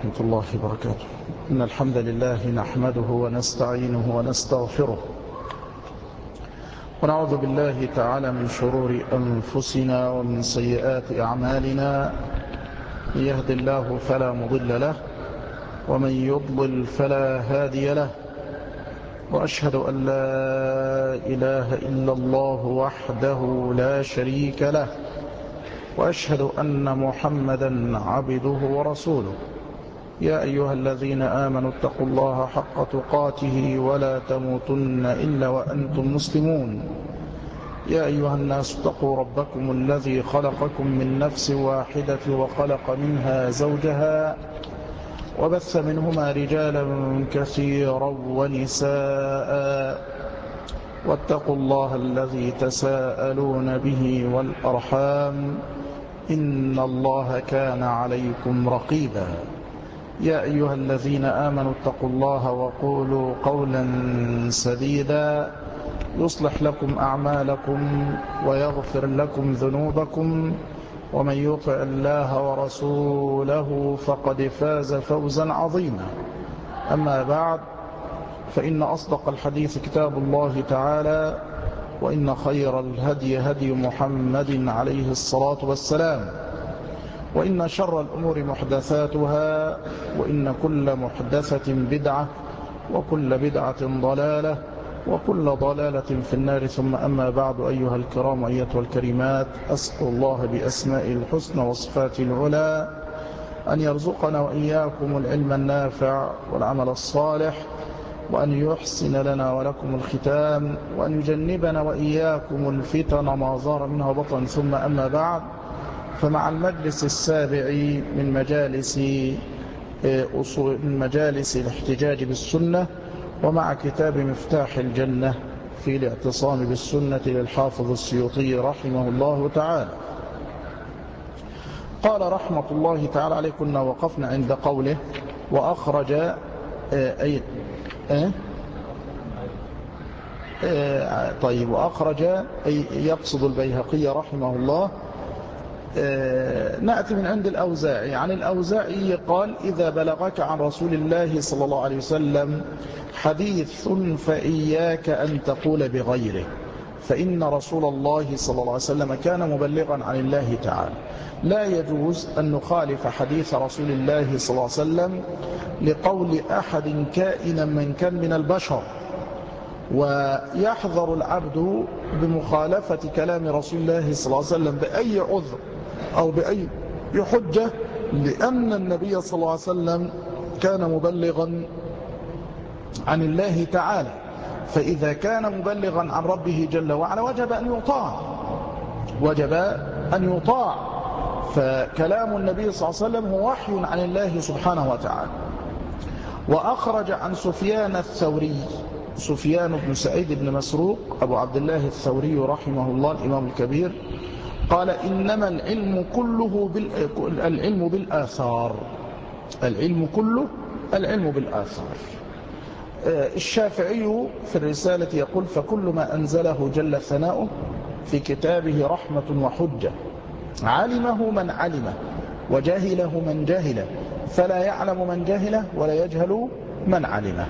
ورحمة الله وبركاته. إن الحمد لله نحمده ونستعينه ونستغفره، ونعوذ بالله تعالى من شرور أنفسنا ومن سيئات أعمالنا. من يهد الله فلا مضل له، ومن يضلل فلا هادي له، وأشهد أن لا إله إلا الله وحده لا شريك له، وأشهد أن محمدا عبده ورسوله. يا أيها الذين آمنوا اتقوا الله حق تقاته ولا تموتن إلا وأنتم مسلمون. يا أيها الناس اتقوا ربكم الذي خلقكم من نفس واحدة وخلق منها زوجها، وبث منهما رجالا كثيرا ونساء، واتقوا الله الذي تساءلون به والأرحام، إن الله كان عليكم رقيبا. يا أيها الذين آمنوا اتقوا الله وقولوا قولا سديدا يصلح لكم أعمالكم ويغفر لكم ذنوبكم، ومن يطع الله ورسوله فقد فاز فوزا عظيما. أما بعد، فإن أصدق الحديث كتاب الله تعالى، وإن خير الهدي هدي محمد عليه الصلاة والسلام، وإن شر الأمور محدثاتها، وإن كل محدثة بدعة، وكل بدعة ضلالة، وكل ضلالة في النار. ثم أما بعد، أيها الكرام أيتها الكريمات، أسأل الله بأسمائه الحسنى وصفاته العلى أن يرزقنا وإياكم العلم النافع والعمل الصالح، وأن يحسن لنا ولكم الختام، وأن يجنبنا وإياكم الفتن ما ظهر منها وبطن. ثم أما بعد، فمع المجلس السابع من مجالس الاحتجاج بالسنة، ومع كتاب مفتاح الجنة في الاعتصام بالسنة للحافظ السيوطي رحمه الله تعالى، قال رحمة الله تعالى عليه. كنا وقفنا عند قوله وأخرج طيب، وأخرج أي يقصد البيهقي رحمه الله. نأتي من عند الأوزاعي. عن الأوزاعي قال: إذا بلغك عن رسول الله صلى الله عليه وسلم حديث فإياك أن تقول بغيره، فإن رسول الله صلى الله عليه وسلم كان مبلغا عن الله تعالى. لا يجوز أن نخالف حديث رسول الله صلى الله عليه وسلم لقول أحد كائنا من كان من البشر، ويحذر العبد بمخالفة كلام رسول الله صلى الله عليه وسلم بأي عذر أو بأي حجة، لأن النبي صلى الله عليه وسلم كان مبلغا عن الله تعالى. فإذا كان مبلغا عن ربه جل وعلا وجب أن يطاع. فكلام النبي صلى الله عليه وسلم هو وحي عن الله سبحانه وتعالى. وأخرج عن سفيان الثوري، سفيان بن سعيد بن مسروق أبو عبد الله الثوري رحمه الله الإمام الكبير، قال: إنما العلم كله بالآثار. العلم كله العلم بالآثار. الشافعي في الرسالة يقول: فكل ما أنزله جل ثناؤه في كتابه رحمة وحجة، علمه من علمه وجهله من جهله، فلا يعلم من جهله ولا يجهل من علمه.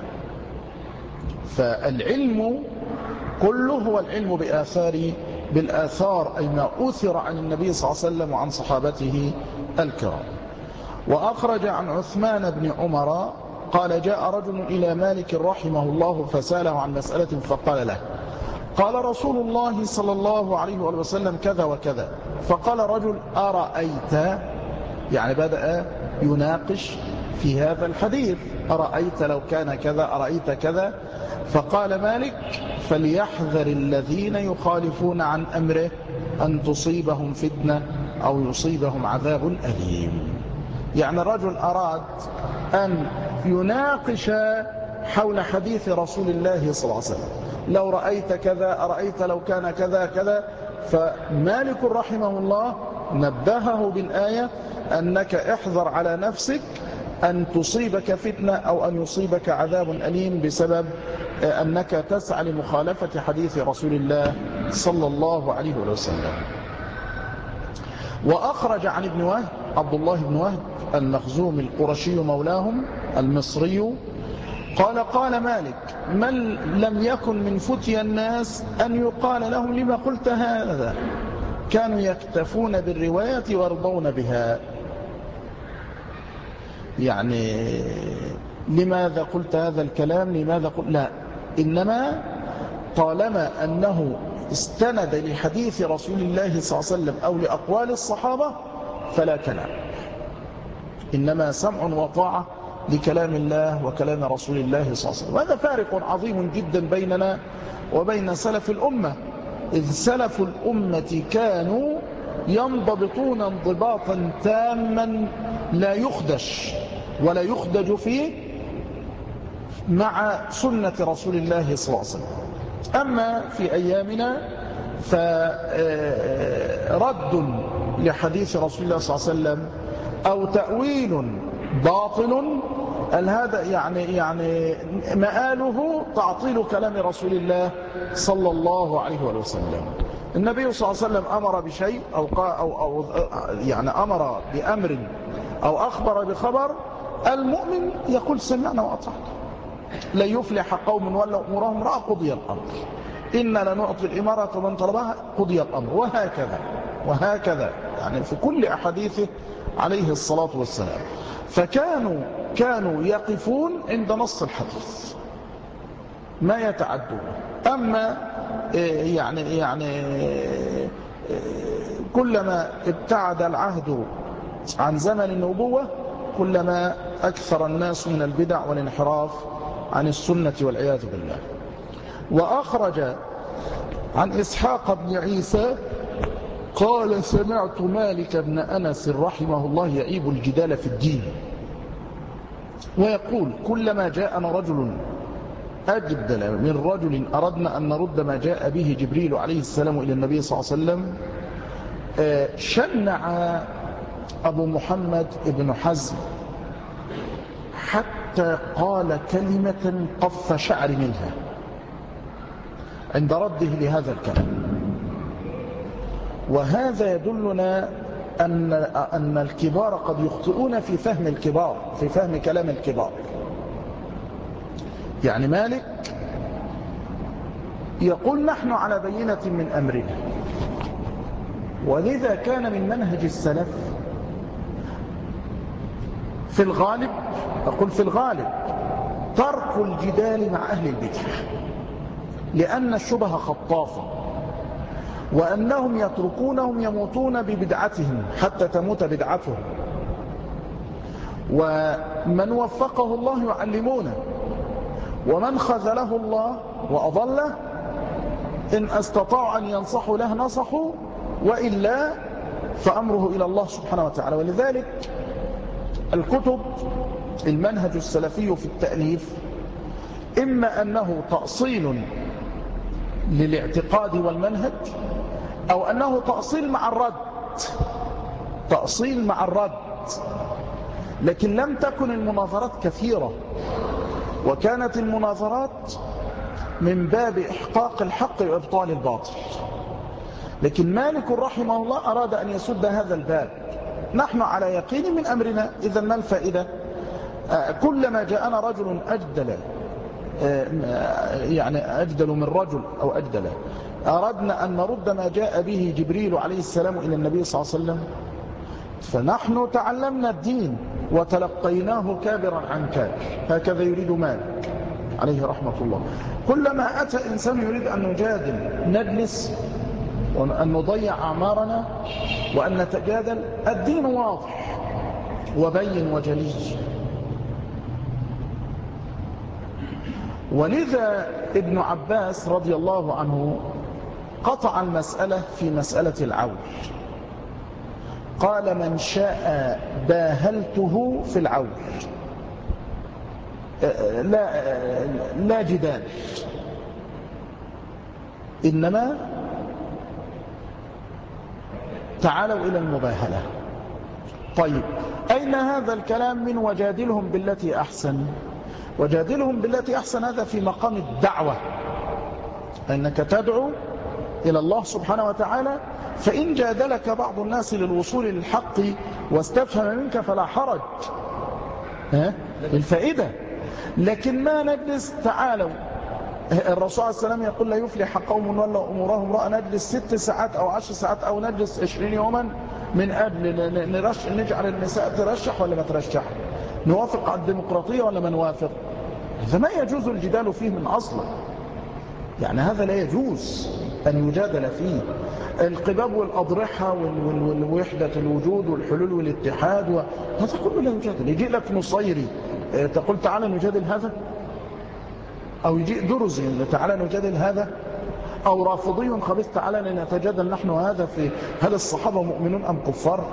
فالعلم كله هو العلم بالآثار، أي ما أثر عن النبي صلى الله عليه وسلم وعن صحابته الكرام. وأخرج عن عثمان بن عمر قال: جاء رجل إلى مالك رحمه الله فسأله عن مسألة، فقال له: قال رسول الله صلى الله عليه وسلم كذا وكذا. فقال رجل: أرأيت، يعني بدأ يناقش في هذا الحديث، أرأيت لو كان كذا، أرأيت كذا. فقال مالك: فليحذر الذين يخالفون عن أمره أن تصيبهم فتنة أو يصيبهم عذاب أليم. يعني الرجل أراد أن يناقش حول حديث رسول الله صلى الله عليه وسلم: لو رأيت كذا، أرأيت لو كان كذا كذا. فمالك رحمه الله نبهه بالآية أنك احذر على نفسك أن تصيبك فتنة أو أن يصيبك عذاب أليم بسبب أنك تسعى لمخالفة حديث رسول الله صلى الله عليه وسلم. وأخرج عن ابن وهب عبد الله بن وهب المخزومي القرشي مولاهم المصري قال قال مالك: من لم يكن من فتيا الناس أن يقال لهم لما قلت هذا، كانوا يكتفون بالرواية ويرضون بها. يعني لماذا قلت هذا الكلام؟ لماذا قلت؟ لا، إنما طالما أنه استند لحديث رسول الله صلى الله عليه وسلم أو لأقوال الصحابة فلا كلام، إنما سمع وطاعة لكلام الله وكلام رسول الله صلى الله عليه وسلم. وهذا فارق عظيم جدا بيننا وبين سلف الأمة، إذ سلف الأمة كانوا ينضبطون انضباطا تاما لا يخدش ولا يخدج فيه مع سنة رسول الله صلى الله عليه وسلم. أما في أيامنا فرد لحديث رسول الله صلى الله عليه وسلم أو تأويل باطل، هذا يعني مآله تعطيل كلام رسول الله صلى الله عليه وسلم. النبي صلى الله عليه وسلم أمر بشيء أو يعني أمر بأمر أو أخبر بخبر، المؤمن يقول سمعنا وأطعنا، لا يفلح قوم ولوا أمورهم رأى قضي الأمر، إنا لنعطي الإمارة من طلبها قضي الأمر، وهكذا يعني في كل أحاديثه عليه الصلاة والسلام. فكانوا يقفون عند نص الحديث ما يتعدون. أما يعني كلما ابتعد العهد عن زمن النبوة كلما أكثر الناس من البدع والانحراف عن السنة والعياذ بالله. وأخرج عن إسحاق بن عيسى قال: سمعت مالك بن أنس رحمه الله يعيب الجدال في الدين ويقول: كلما جاءنا رجل أجدل من رجل أردنا أن نرد ما جاء به جبريل عليه السلام إلى النبي صلى الله عليه وسلم. شنع أبو محمد بن حزم حتى قال كلمة قف شعر منها عند رده لهذا الكلام. وهذا يدلنا أن الكبار قد يخطئون في فهم الكبار، في فهم كلام الكبار. يعني مالك يقول: نحن على بينة من أمرنا. ولذا كان من منهج السلف في الغالب، أقول في الغالب، ترك الجدال مع أهل البدع، لأن الشبه خطافة، وأنهم يتركونهم يموتون ببدعتهم حتى تموت بدعتهم، ومن وفقه الله يعلمونه، ومن خذله الله وأضله إن استطاعوا أن ينصحوا له نصحوا، وإلا فأمره إلى الله سبحانه وتعالى. ولذلك الكتب المنهج السلفي في التأليف إما أنه تأصيل للاعتقاد والمنهج، أو أنه تأصيل مع الرد، لكن لم تكن المناظرات كثيرة، وكانت المناظرات من باب إحقاق الحق وإبطال الباطل. لكن مالك رحمه الله أراد أن يسد هذا الباب. نحن على يقين من أمرنا، إذا ما الفائدة؟ كلما جاءنا رجل أجدل من رجل أو أجدل أردنا أن نرد ما جاء به جبريل عليه السلام إلى النبي صلى الله عليه وسلم، فنحن تعلمنا الدين وتلقيناه كابرا عن كابر. هكذا يريد مالك عليه رحمة الله. كلما أتى إنسان يريد أن نجادل نجلس وأن نضيع أعمارنا وأن نتجادل. الدين واضح وبين وجلي. ولذا ابن عباس رضي الله عنه قطع المسألة في مسألة العول. قال: من شاء باهلته في العول، لا جدال، إنما تعالوا إلى المباهلة. طيب، أين هذا الكلام من وجادلهم بالتي أحسن؟ وجادلهم بالتي أحسن هذا في مقام الدعوة، أنك تدعو إلى الله سبحانه وتعالى، فإن جادلك بعض الناس للوصول للحق واستفهم منك فلا حرج، الفائدة. لكن ما نجلس تعالوا، الرسول عليه السلام يقول لا يفلح قوم ولوا أمورهم رأى نجلس 6 ساعات أو 10 ساعات أو نجلس 20 يوما من أجل نجعل النساء ترشح ولا ما ترشح، نوافق على الديمقراطية ولا ما نوافق. هذا ما يجوز الجدال فيه من أصله، يعني هذا لا يجوز أن يجادل فيه. القباب والأضرحة والوحدة الوجود والحلول والاتحاد هذا كله لا يجادل. يجي لك نصيري تقول تعالى نجادل هذا، أو يجيء درزي تعالى نجادل هذا، أو رافضي خبيث تعالى لنتجادل نحن هذا في هل الصحابة مؤمنون أم كفار.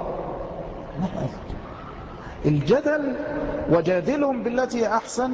الجدل وجادلهم بالتي أحسن،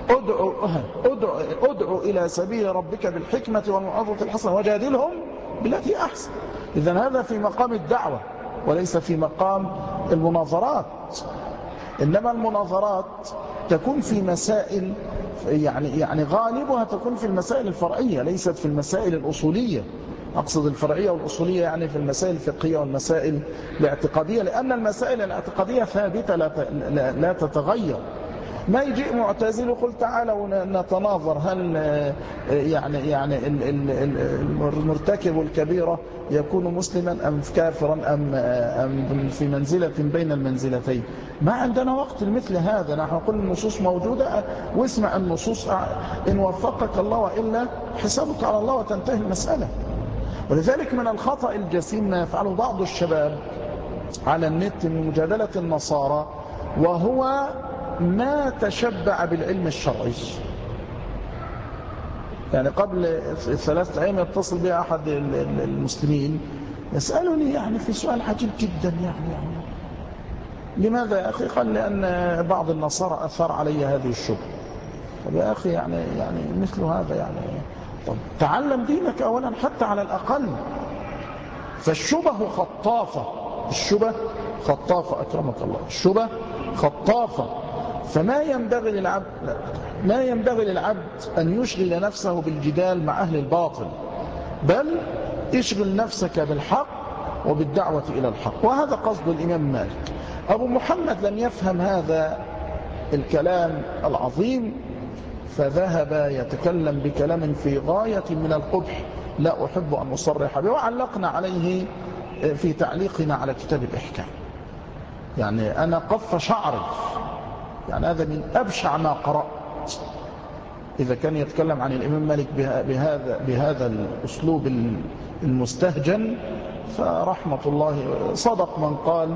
ادعو إلى سبيل ربك بالحكمة والموعظة الحسنة وجادلهم بالتي أحسن. إذن هذا في مقام الدعوة وليس في مقام المناظرات. إنما المناظرات تكون في مسائل يعني غالبها تكون في المسائل الفرعية ليست في المسائل الأصولية. أقصد الفرعية والأصولية يعني في المسائل الفقهية والمسائل الاعتقادية، لأن المسائل الاعتقادية ثابتة لا تتغير. ما يجيء معتزل يقول تعالوا نتناظر هل يعني المرتكب الكبيرة يكون مسلما أم كافرا أم في منزلة بين المنزلتين. ما عندنا وقت لمثل هذا. نحن نقول النصوص موجودة واسمع النصوص، إن وفقك الله وإلا حسابك على الله وتنتهي المسألة. ولذلك من الخطأ الجسيم ما يفعله بعض الشباب على النت من مجادلة النصارى، وهو ما تشبع بالعلم الشرعي. يعني قبل 3 أيام يتصل بي أحد المسلمين يسألني يعني في سؤال عجيب جدا، يعني لماذا يا أخي؟ قال لأن بعض النصارى أثار علي هذه الشبهة. طب يا أخي يعني مثل هذا يعني طب تعلم دينك أولا حتى على الأقل. فالشبه خطافة، الشبه خطافة أكرمك الله، الشبه خطافة. فما ينبغي للعبد أن يشغل نفسه بالجدال مع أهل الباطل، بل اشغل نفسك بالحق وبالدعوة إلى الحق. وهذا قصد الإمام مالك. أبو محمد لم يفهم هذا الكلام العظيم فذهب يتكلم بكلام في غاية من القبح لا أحب أن أصرح به، وعلقنا عليه في تعليقنا على كتاب الإحكام. يعني أنا قف شعري، يعني هذا من أبشع ما قرأت. إذا كان يتكلم عن الإمام مالك بهذا الأسلوب المستهجن فرحمة الله. صدق من قال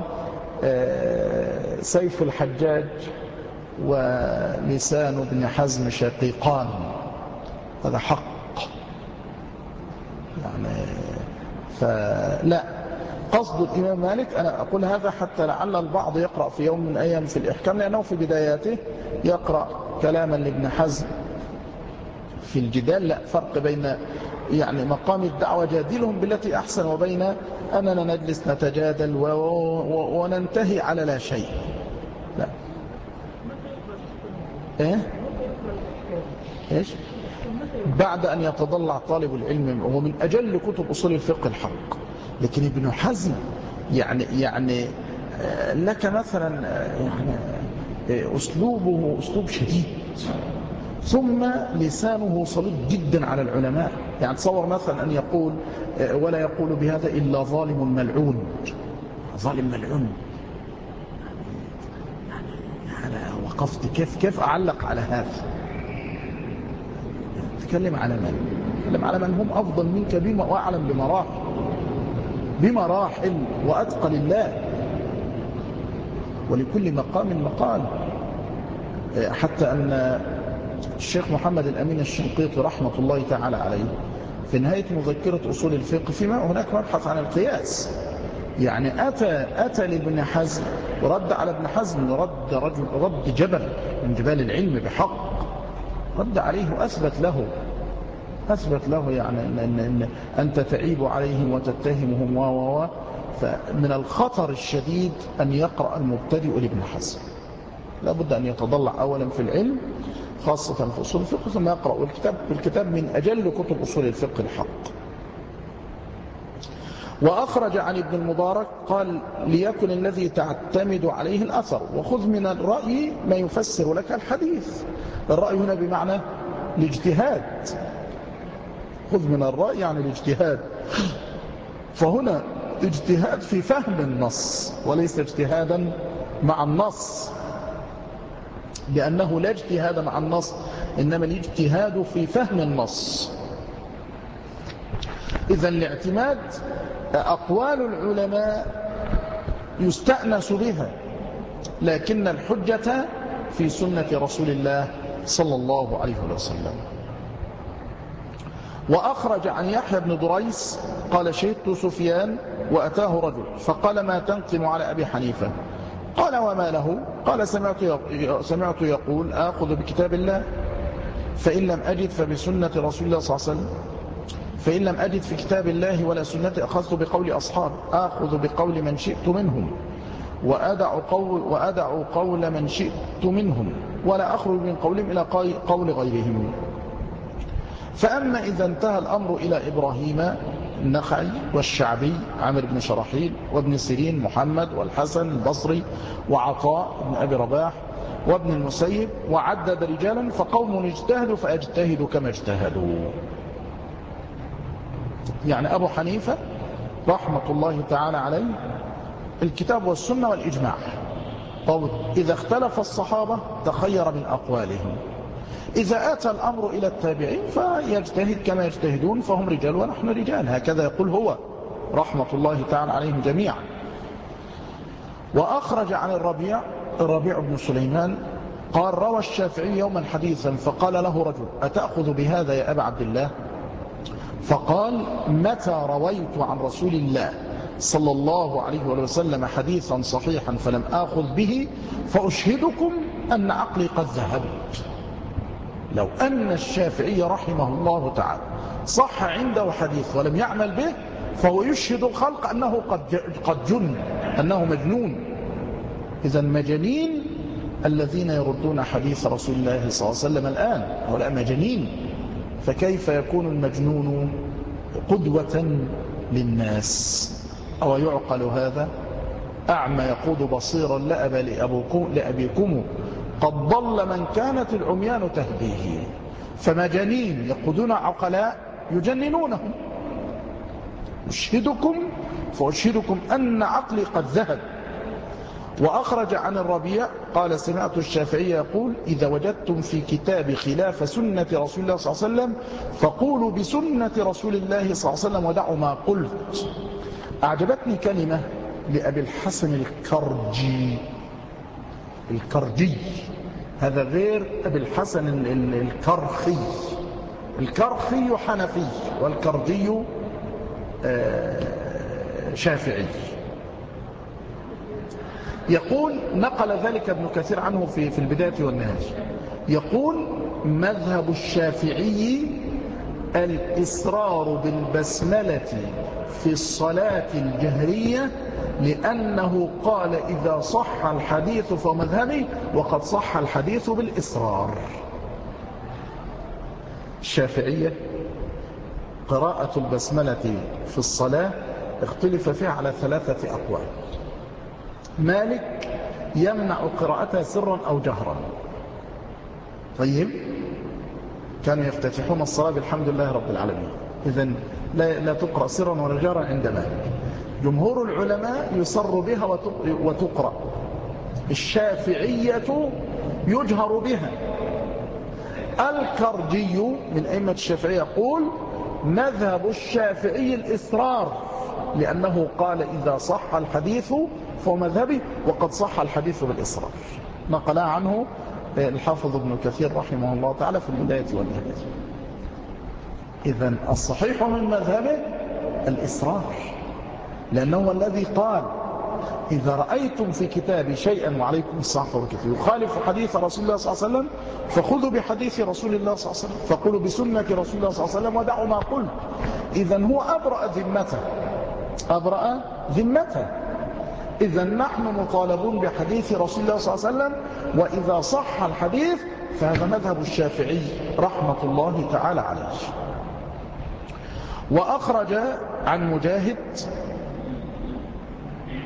سيف الحجاج ولسان ابن حزم شقيقان، هذا حق يعني. فلا، قصد الإمام مالك أنا أقول هذا حتى لعل البعض يقرأ في يوم من الأيام في الإحكام، لأنه في بداياته يقرأ كلاما لابن حزم في الجدال. لا فرق بين يعني مقام الدعوة جادلهم بالتي أحسن وبين أننا نجلس نتجادل وننتهي على لا شيء. لا. إيش؟ بعد أن يتضلع طالب العلم، هو من أجل كتب أصول الفقه الحق. لكن ابن حزم يعني لك مثلا يعني أسلوبه أسلوب شديد، ثم لسانه صلب جدا على العلماء. يعني تصور مثلا أن يقول ولا يقول بهذا إلا ظالم ملعون. ظالم ملعون، يعني وقفت كيف أعلق على هذا؟ تكلم على من؟ تكلم على من هم أفضل منك بما وأعلم بمراحل وأتقى لله، ولكل مقام مقال. حتى أن الشيخ محمد الأمين الشنقيطي رحمة الله تعالى عليه في نهاية مذكرة أصول الفقه فيما هناك مبحث عن القياس، يعني أتى لابن حزم ورد على ابن حزم رد جبل من جبال العلم بحق، رد عليه وأثبت له يعني أن أنت تعيب عليهم وتتهمهم فمن الخطر الشديد أن يقرأ المبتدئ لابن حزم. لابد أن يتضلع أولا في العلم خاصة في أصول الفقه، ثم يقرأ الكتاب من أجل كتب أصول الفقه الحق. وأخرج عن ابن المبارك قال ليكن الذي تعتمد عليه الأثر وخذ من الرأي ما يفسر لك الحديث. الرأي هنا بمعنى الاجتهاد، خذ من الرأي يعني الاجتهاد، فهنا اجتهاد في فهم النص وليس اجتهادا مع النص، لأنه لا اجتهاد مع النص إنما الاجتهاد في فهم النص. إذا الاعتماد أقوال العلماء يستأنس بها، لكن الحجة في سنة رسول الله صلى الله عليه وسلم. وأخرج عن يحيى بن دريس قال شهدت سفيان وأتاه رجل فقال ما تنقم على أبي حنيفة؟ قال وما له؟ قال سمعت يقول آخذ بكتاب الله فإن لم أجد فبسنة رسول الله صلى الله عليه وسلم، فإن لم أجد في كتاب الله ولا سنة أخذت بقول أصحاب، آخذ بقول من شئت منهم وأدع قول من شئت منهم ولا أخرج من قولهم إلى قول غيرهم. فأما إذا انتهى الأمر إلى إبراهيم النخعي والشعبي عامر بن شراحيل وابن سيرين محمد والحسن البصري وعطاء بن أبي رباح وابن المسيب وعدد رجالا فقوم اجتهدوا فأجتهدوا كما اجتهدوا. يعني أبو حنيفة رحمة الله تعالى عليه الكتاب والسنة والإجماع. طب إذا اختلف الصحابة تخير من أقوالهم، إذا أتى الأمر إلى التابعين فيجتهد كما يجتهدون فهم رجال ونحن رجال، هكذا يقول هو رحمة الله تعالى عليهم جميعا. وأخرج عن الربيع بن سليمان قال روى الشافعي يوما حديثا فقال له رجل أتأخذ بهذا يا أبا عبد الله؟ فقال متى رويت عن رسول الله صلى الله عليه وسلم حديثا صحيحا فلم آخذ به فأشهدكم أن عقلي قد ذهب. لو أن الشافعي رحمه الله تعالى صح عنده حديث ولم يعمل به فهو يشهد الخلق أنه قد جن، أنه مجنون. إذا مجانين الذين يردون حديث رسول الله صلى الله عليه وسلم الآن هؤلاء مجانين، فكيف يكون المجنون قدوة للناس؟ أو يعقل هذا؟ أعمى يقود بصيرا لأبى لأبيكم قد ضل من كانت العميان تهديه. فمجانين يقودون عقلاء يجننونهم. أشهدكم فأشهدكم أن عقلي قد ذهب. وأخرج عن الربيع قال سمعت الشافعي يقول إذا وجدتم في كتاب خلاف سنة رسول الله صلى الله عليه وسلم فقولوا بسنة رسول الله صلى الله عليه وسلم ودعوا ما قلت. أعجبتني كلمة لأبي الحسن الكرجي، هذا غير أبي الحسن الكرخي حنفي والكرجي شافعي. يقول نقل ذلك ابن كثير عنه في البداية والنهاية، يقول مذهب الشافعي الإصرار بالبسملة في الصلاة الجهرية لأنه قال إذا صح الحديث فمذهبي وقد صح الحديث بالإصرار. الشافعية قراءة البسملة في الصلاة اختلف فيها على 3 أقوال. مالك يمنع قراءتها سرا أو جهرا. طيب كانوا يفتتحون الصلاة بالحمد لله رب العالمين، إذن لا تقرأ سرا ولا جهرا عند مالك. جمهور العلماء يصر بها وتقرأ. الشافعية يجهر بها. الكرجي من أئمة الشافعية يقول مذهب الشافعي الإصرار لأنه قال إذا صح الحديث فهو مذهبي وقد صح الحديث بالإصرار. نقل عنه الحافظ ابن كثير رحمه الله تعالى في البداية والنهاية. إذن الصحيح من مذهبه الإصرار، لأنه الذي قال إذا رأيتم في كتابي شيئا وعليكم الصحة والكتاب يخالف حديث رسول الله صلى الله عليه وسلم فخذوا بحديث رسول الله صلى الله عليه وسلم، فقولوا بسنة رسول الله صلى الله عليه وسلم ودعوا ما قلت. إذن هو أبرأ ذمته. إذن نحن مطالبون بحديث رسول الله صلى الله عليه وسلم، وإذا صح الحديث فهذا مذهب الشافعي رحمة الله تعالى عليه. وأخرج عن مجاهد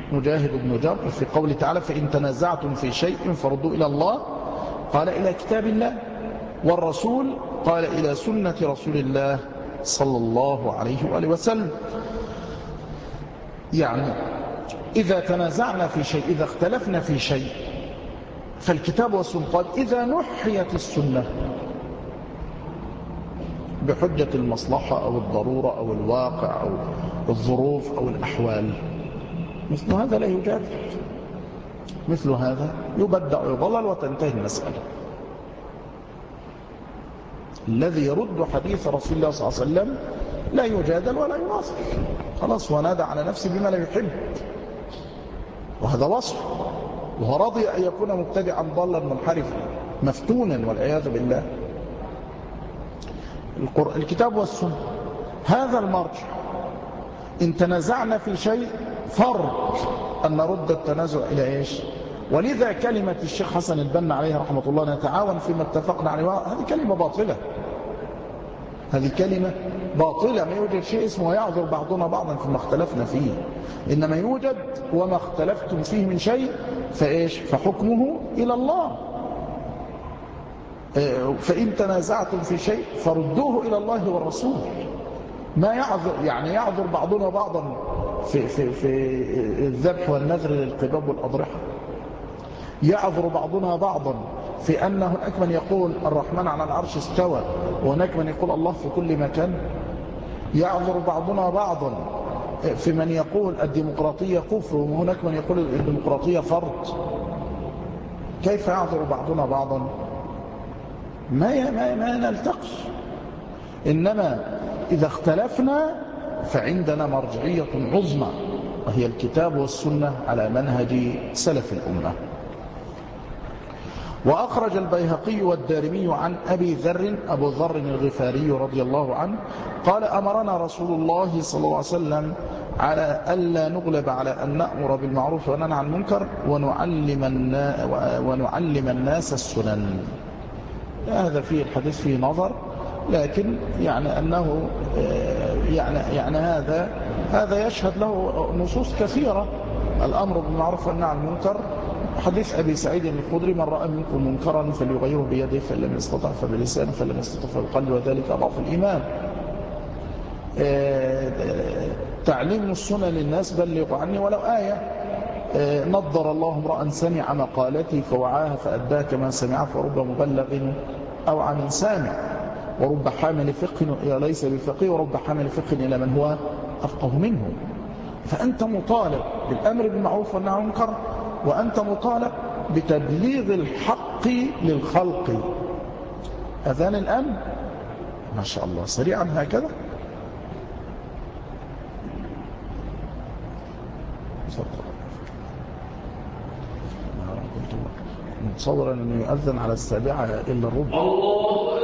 مجاهد بن جبر في قوله تعالى فإن تنازعتم في شيء فردوا إلى الله، قال إلى كتاب الله، والرسول قال إلى سنة رسول الله صلى الله عليه وآله وسلم. يعني إذا تنازعنا في شيء، إذا اختلفنا في شيء، فالكتاب والسنة. قال إذا نحيت السنة بحجة المصلحة أو الضرورة أو الواقع أو الظروف أو الأحوال، مثل هذا لا يجادل، مثل هذا يبدع ويضلل وتنتهي المسألة. الذي يرد حديث رسول الله صلى الله عليه وسلم لا يجادل ولا يناظر، خلاص ونادى على نفسه بما لا يحب، وهذا وصف، وهو راضي أن يكون مبتدعا ضالا منحرفا مفتونا والعياذ بالله. الكتاب والسنة هذا المرجع. إن تنازعنا في شيء فرض أن نرد التنازع إلى إيش؟ ولذا كلمة الشيخ حسن البنا عليه رحمة الله نتعاون فيما اتفقنا عليه، هذه كلمة باطلة، هذه كلمة باطلة. ما يوجد شيء اسمه يعذر بعضنا بعضا فيما اختلفنا فيه، إنما يوجد وما اختلفتم فيه من شيء فإيش؟ فحكمه إلى الله. فإن تنازعتم في شيء فردوه إلى الله والرسول. ما يعذر، يعني يعذر بعضنا بعضا في الذبح والنذر للقباب والأضرحة، يعذر بعضنا بعضا في أن هناك من يقول الرحمن على العرش استوى وهناك من يقول الله في كل مكان، يعذر بعضنا بعضا في من يقول الديمقراطية كفر وهناك من يقول الديمقراطية فرض. كيف يعذر بعضنا بعضا؟ ما نلتقي. إنما إذا اختلفنا فعندنا مرجعية عظمى وهي الكتاب والسنة على منهج سلف الأمة. وأخرج البيهقي والدارمي عن أبي ذر الغفاري رضي الله عنه قال أمرنا رسول الله صلى الله عليه وسلم على ألا نغلب على أن نأمر بالمعروف وننهى عن المنكر ونعلم الناس السنن. هذا فيه الحديث فيه نظر، لكن يعني أنه يعني هذا يشهد له نصوص كثيرة. الأمر بالمعروف والنهي عن المنكر، حديث أبي سعيد الخدري من رأى منكم منكرا فليغيره بيده فإن لم يستطع فبلسانه فإن لم يستطع فبقلبه وذلك أضعف الإيمان. تعليم السنة للناس بلغوا عني ولو آية. نضر الله امرأ سمع مقالتي فوعاها فأداها كما سمعها فرب مبلغ أو عن سامع ورب حامل فقه ليس بفقيه ورب حامل فقه إلى من هو أفقه منه. فأنت مطالب بالأمر بالمعروف والنهي عن المنكر، وأنت مطالب بتبليغ الحق للخلق. أذان الآن ما شاء الله سريعا هكذا. كنت متصورا أنه يؤذن على 7:45. الله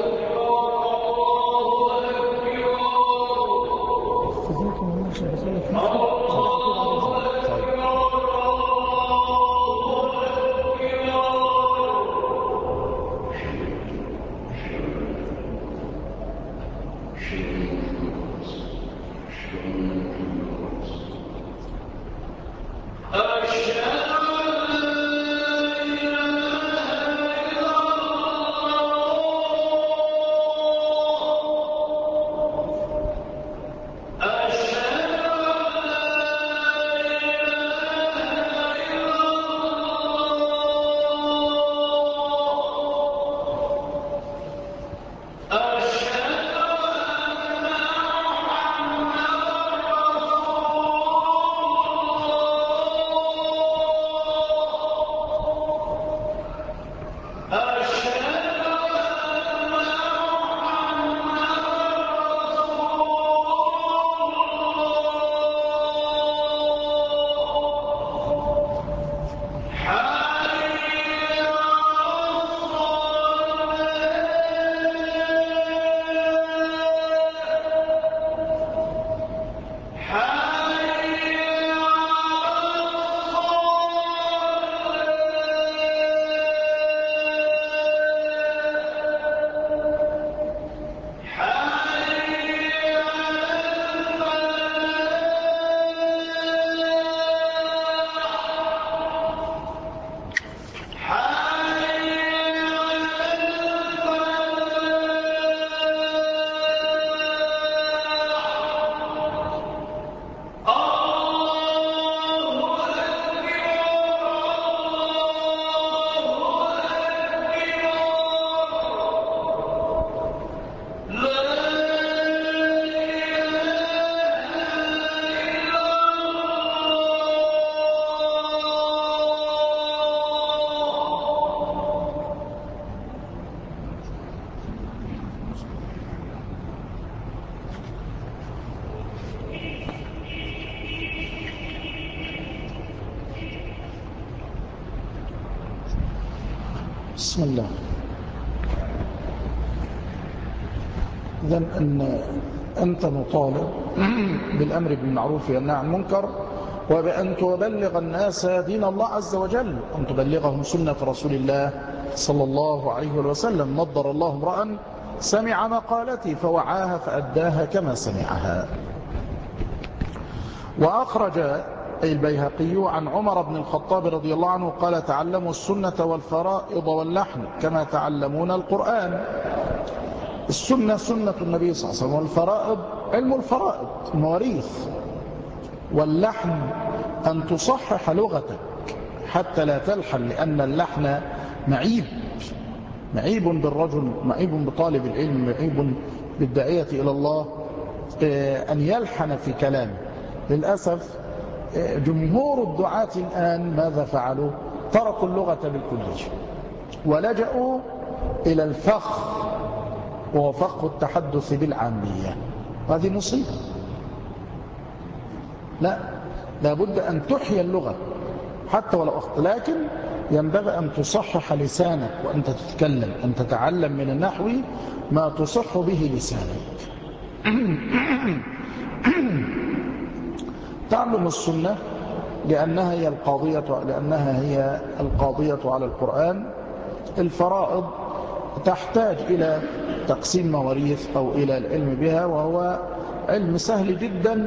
بسم الله. إذن أنت مطالب بالأمر بالمعروف والنهي عن المنكر، وبأن تبلغ الناس دين الله عز وجل، أن تبلغهم سنة رسول الله صلى الله عليه وسلم. نضر الله امرأ سمع مقالتي فوعاها فأداها كما سمعها. وأخرج البيهقي عن عمر بن الخطاب رضي الله عنه قال: تعلموا السنة والفرائض واللحن كما تعلمون القرآن. السنة سنة النبي صلى الله عليه وسلم، والفرائض علم الفرائض المواريث، واللحن أن تصحح لغتك حتى لا تلحن، لأن اللحن معيب بالرجل، معيب بطالب العلم، معيب بالداعية إلى الله أن يلحن في كلامه. للأسف جمهور الدعاة الآن ماذا فعلوا؟ تركوا اللغة بالكلية ولجأوا إلى الفخ، وهو فخ التحدث بالعامية. هذه مصيبة. لا بد أن تحيي اللغة حتى ولو أخطأ، لكن ينبغي أن تصحح لسانك وأنت تتكلم، أن تتعلم من النحو ما تصح به لسانك. تعلم السنة لأنها هي القاضية على القرآن. الفرائض تحتاج إلى تقسيم مواريث أو إلى العلم بها، وهو علم سهل جدا،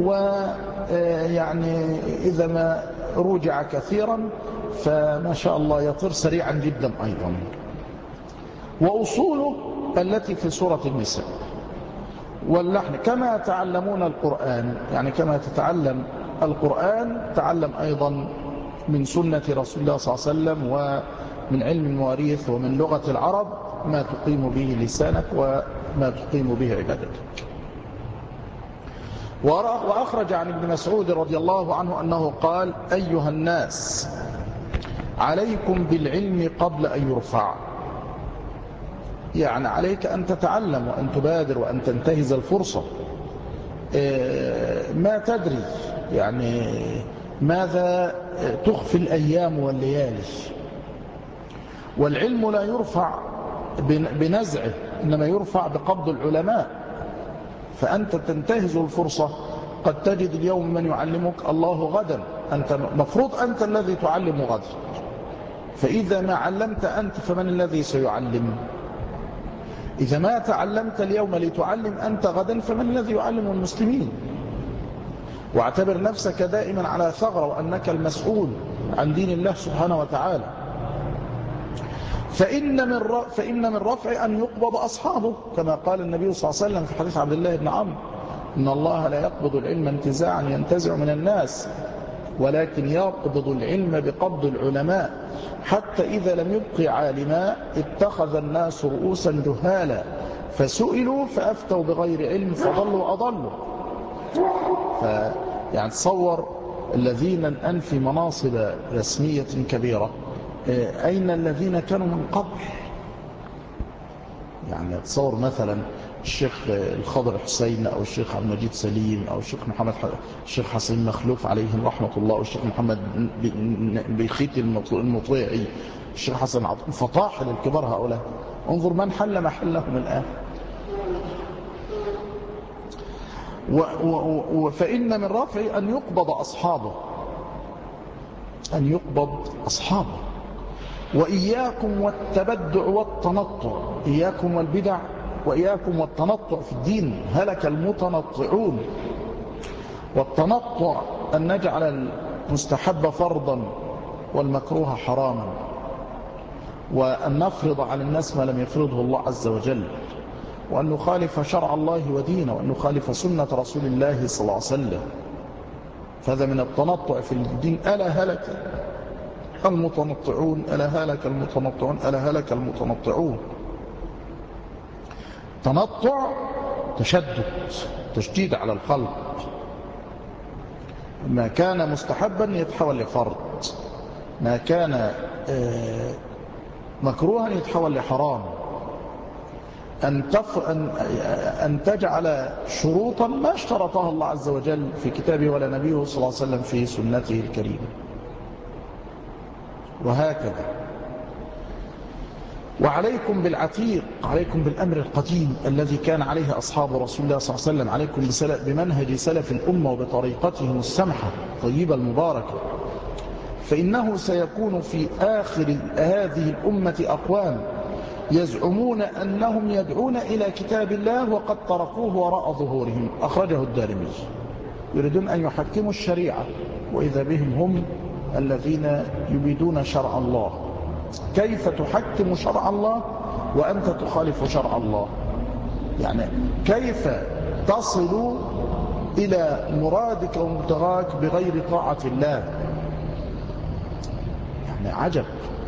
ويعني إذا ما رجع كثيرا فما شاء الله يطير سريعا جدا أيضا. وأصوله التي في سورة النساء. واللحن كما تعلمون القرآن، يعني كما تتعلم القرآن تعلم أيضا من سنة رسول الله صلى الله عليه وسلم، ومن علم المواريث، ومن لغة العرب ما تقيم به لسانك وما تقيم به عبادتك. وأخرج عن ابن مسعود رضي الله عنه أنه قال: أيها الناس عليكم بالعلم قبل أن يرفع. يعني عليك أن تتعلم وأن تبادر وأن تنتهز الفرصة. ما تدري يعني ماذا تخفي الأيام والليالي. والعلم لا يرفع بنزعه، إنما يرفع بقبض العلماء. فأنت تنتهز الفرصة. قد تجد اليوم من يعلمك الله غدا، أنت مفروض أنت الذي تعلم غدا. فإذا ما علمت أنت فمن الذي سيعلم؟ إذا ما تعلمت اليوم لتعلم أنت غدا فمن الذي يعلم المسلمين؟ واعتبر نفسك دائما على ثغرة، وأنك المسؤول عن دين الله سبحانه وتعالى. فإن من رفع أن يقبض أصحابه، كما قال النبي صلى الله عليه وسلم في حديث عبد الله بن عمرو: إن الله لا يقبض العلم انتزاعا ينتزع من الناس، ولكن يقبض العلم بقبض العلماء، حتى إذا لم يبق عالما اتخذ الناس رؤوسا جهالا فسئلوا فأفتوا بغير علم فضلوا وأضلوا. يعني تصور الذين الآن في مناصب رسمية كبيرة، أين الذين كانوا من قبل؟ يعني تصور مثلا الشيخ الخضر حسين، أو الشيخ عبد المجيد سليم، أو الشيخ حسين مخلوف عليهم رحمة الله، أو الشيخ محمد بخيت المطيعي، الشيخ حسن عطل، فطاحل الكبار هؤلاء. انظر من حل محلهم الآن. فإن من رفع أن يقبض أصحابه. وإياكم والتبدع والتنطع، إياكم والبدع وإياكم والتنطع في الدين، هلك المتنطعون. والتنطع أن نجعل المستحب فرضا والمكروه حراما، وأن نفرض على الناس ما لم يفرضه الله عز وجل، وأن نخالف شرع الله ودينه، وأن نخالف سنة رسول الله صلى الله عليه وسلم. فهذا من التنطع في الدين. ألا هلك المتنطعون، ألا هلك المتنطعون، ألا هلك المتنطعون. تنطع تشديد على الخلق. ما كان مستحبا يتحول لفرض، ما كان مكروها يتحول لحرام. أن تجعل شروطا ما اشترطها الله عز وجل في كتابه ولا نبيه صلى الله عليه وسلم في سنته الكريمة، وهكذا. وعليكم بالعتيق، عليكم بالأمر القديم الذي كان عليه أصحاب رسول الله صلى الله عليه وسلم، عليكم بمنهج سلف الأمة وبطريقتهم السمحة طيبة المباركة. فإنه سيكون في آخر هذه الأمة أقوام يزعمون أنهم يدعون إلى كتاب الله وقد تركوه وراء ظهورهم. أخرجه الدارمي. يريدون أن يحكموا الشريعة وإذا بهم هم الذين يبيدون شرع الله. كيف تحكم شرع الله وأنت تخالف شرع الله؟ يعني كيف تصل إلى مرادك ومبتغاك بغير طاعة الله؟ يعني عجب.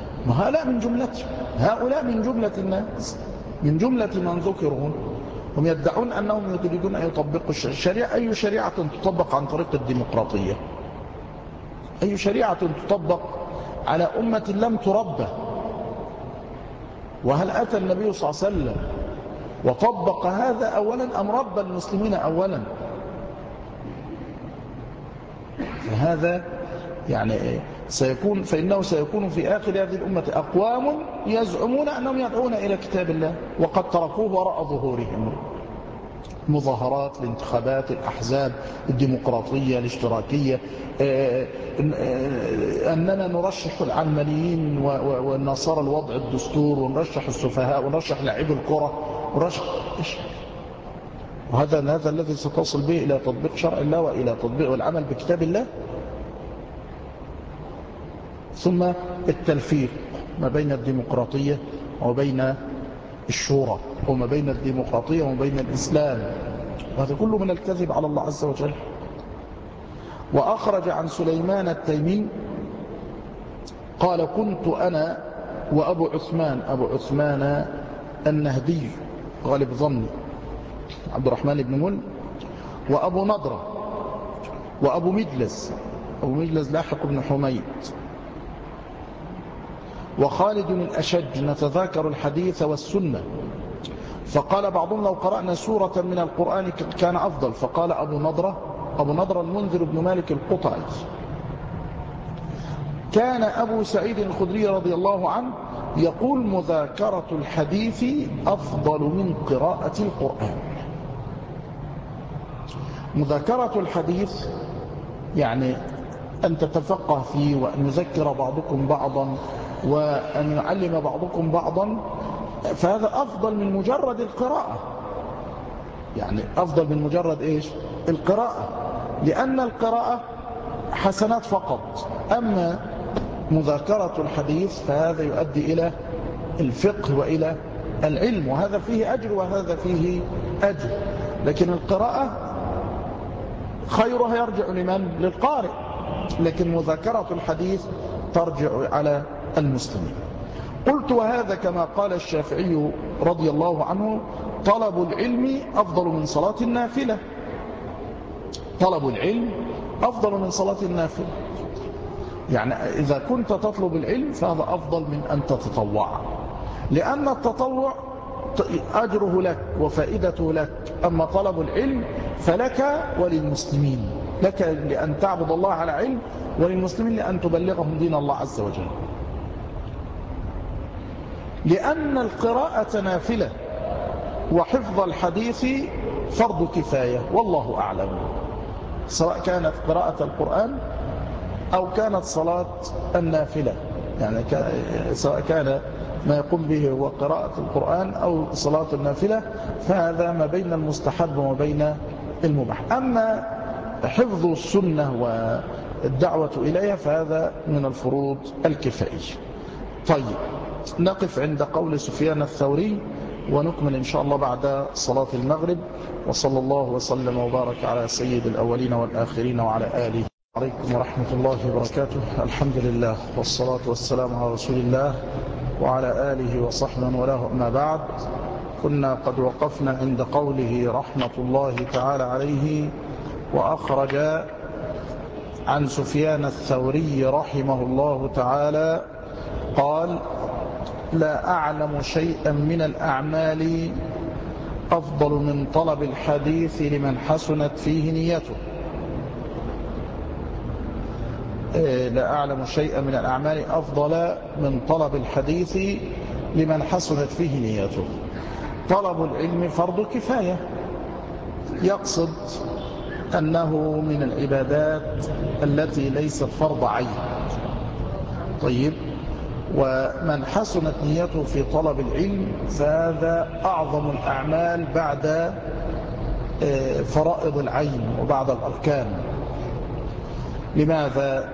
هؤلاء من جملة الناس، من جملة من ذكرهم. هم يدعون أنهم يريدون أن يطبقوا الشريعة. أي شريعة تطبق عن طريق الديمقراطية؟ أي شريعة تطبق على أمة لم تربى؟ وهل أتى النبي صلى الله عليه وسلم وطبق هذا أولا أم ربى المسلمين أولا؟ فهذا يعني فإنه سيكون في آخر هذه الأمة أقوام يزعمون أنهم يدعون إلى كتاب الله وقد تركوه وراء ظهورهم. مظاهرات، الانتخابات، الأحزاب، الديمقراطية، الاشتراكية، أننا نرشح العلمانيين والنصارى الوضع الدستور، ونرشح السفهاء، ونرشح لاعبي الكرة، ونرشح وهذا الذي ستصل به إلى تطبيق شرع الله وإلى تطبيق والعمل بكتاب الله. ثم التلفيق ما بين الديمقراطية وبين الشورى، وما بين الديمقراطية وما بين الإسلام، وهذا كله من الكذب على الله عز وجل. وأخرج عن سليمان التيمي قال: كنت أنا وأبو عثمان النهدي غالب ظني عبد الرحمن بن مل، وأبو نضرة، وأبو مجلس لاحق بن حميد، وخالد الأشج نتذاكر الحديث والسنة. فقال بعضهم: لو قرأنا سورة من القرآن كان أفضل. فقال أبو نضرة المنذر بن مالك القطعي: كان أبو سعيد الخدري رضي الله عنه يقول: مذاكرة الحديث أفضل من قراءة القرآن. مذاكرة الحديث يعني أن تتفقه فيه، وأن يذكر بعضكم بعضا، وأن يعلم بعضكم بعضا، فهذا أفضل من مجرد القراءة. يعني أفضل من مجرد إيش؟ القراءة، لأن القراءة حسنات فقط، أما مذاكرة الحديث فهذا يؤدي إلى الفقه وإلى العلم، وهذا فيه أجر وهذا فيه أجر. لكن القراءة خيرها يرجع لمن؟ للقارئ، لكن مذاكرة الحديث ترجع على المسلمين. قلت: وهذا كما قال الشافعي رضي الله عنه: طلب العلم أفضل من صلاة النافلة. طلب العلم أفضل من صلاة النافلة. يعني إذا كنت تطلب العلم فهذا أفضل من أن تتطوع، لأن التطوع أجره لك وفائدته لك، أما طلب العلم فلك وللمسلمين، لك لأن تعبد الله على علم، وللمسلمين لأن تبلغهم دين الله عز وجل. لأن القراءة نافلة، وحفظ الحديث فرض كفاية، والله أعلم، سواء كانت قراءة القرآن أو كانت صلاة النافلة. يعني سواء كان ما يقوم به هو قراءة القرآن أو صلاة النافلة، فهذا ما بين المستحب وما بين المباح. أما حفظ السنة والدعوة إليها فهذا من الفروض الكفائية. طيب، نقف عند قول سفيان الثوري ونكمل إن شاء الله بعد صلاة المغرب. وصلى الله وسلم وبارك على سيد الأولين والآخرين وعلى آله. عليكم ورحمة الله وبركاته. الحمد لله والصلاة والسلام على رسول الله وعلى آله وصحبه وله، أما بعد. كنا قد وقفنا عند قوله رحمة الله تعالى عليه: وأخرج عن سفيان الثوري رحمه الله تعالى قال: لا أعلم شيئا من الأعمال أفضل من طلب الحديث لمن حسنت فيه نيته. لا أعلم شيئا من الأعمال أفضل من طلب الحديث لمن حسنت فيه نيته. طلب العلم فرض كفاية، يقصد أنه من العبادات التي ليست فرض عين. طيب، ومن حسنت نيته في طلب العلم فهذا أعظم الأعمال بعد فرائض العين وبعد الأركان. لماذا؟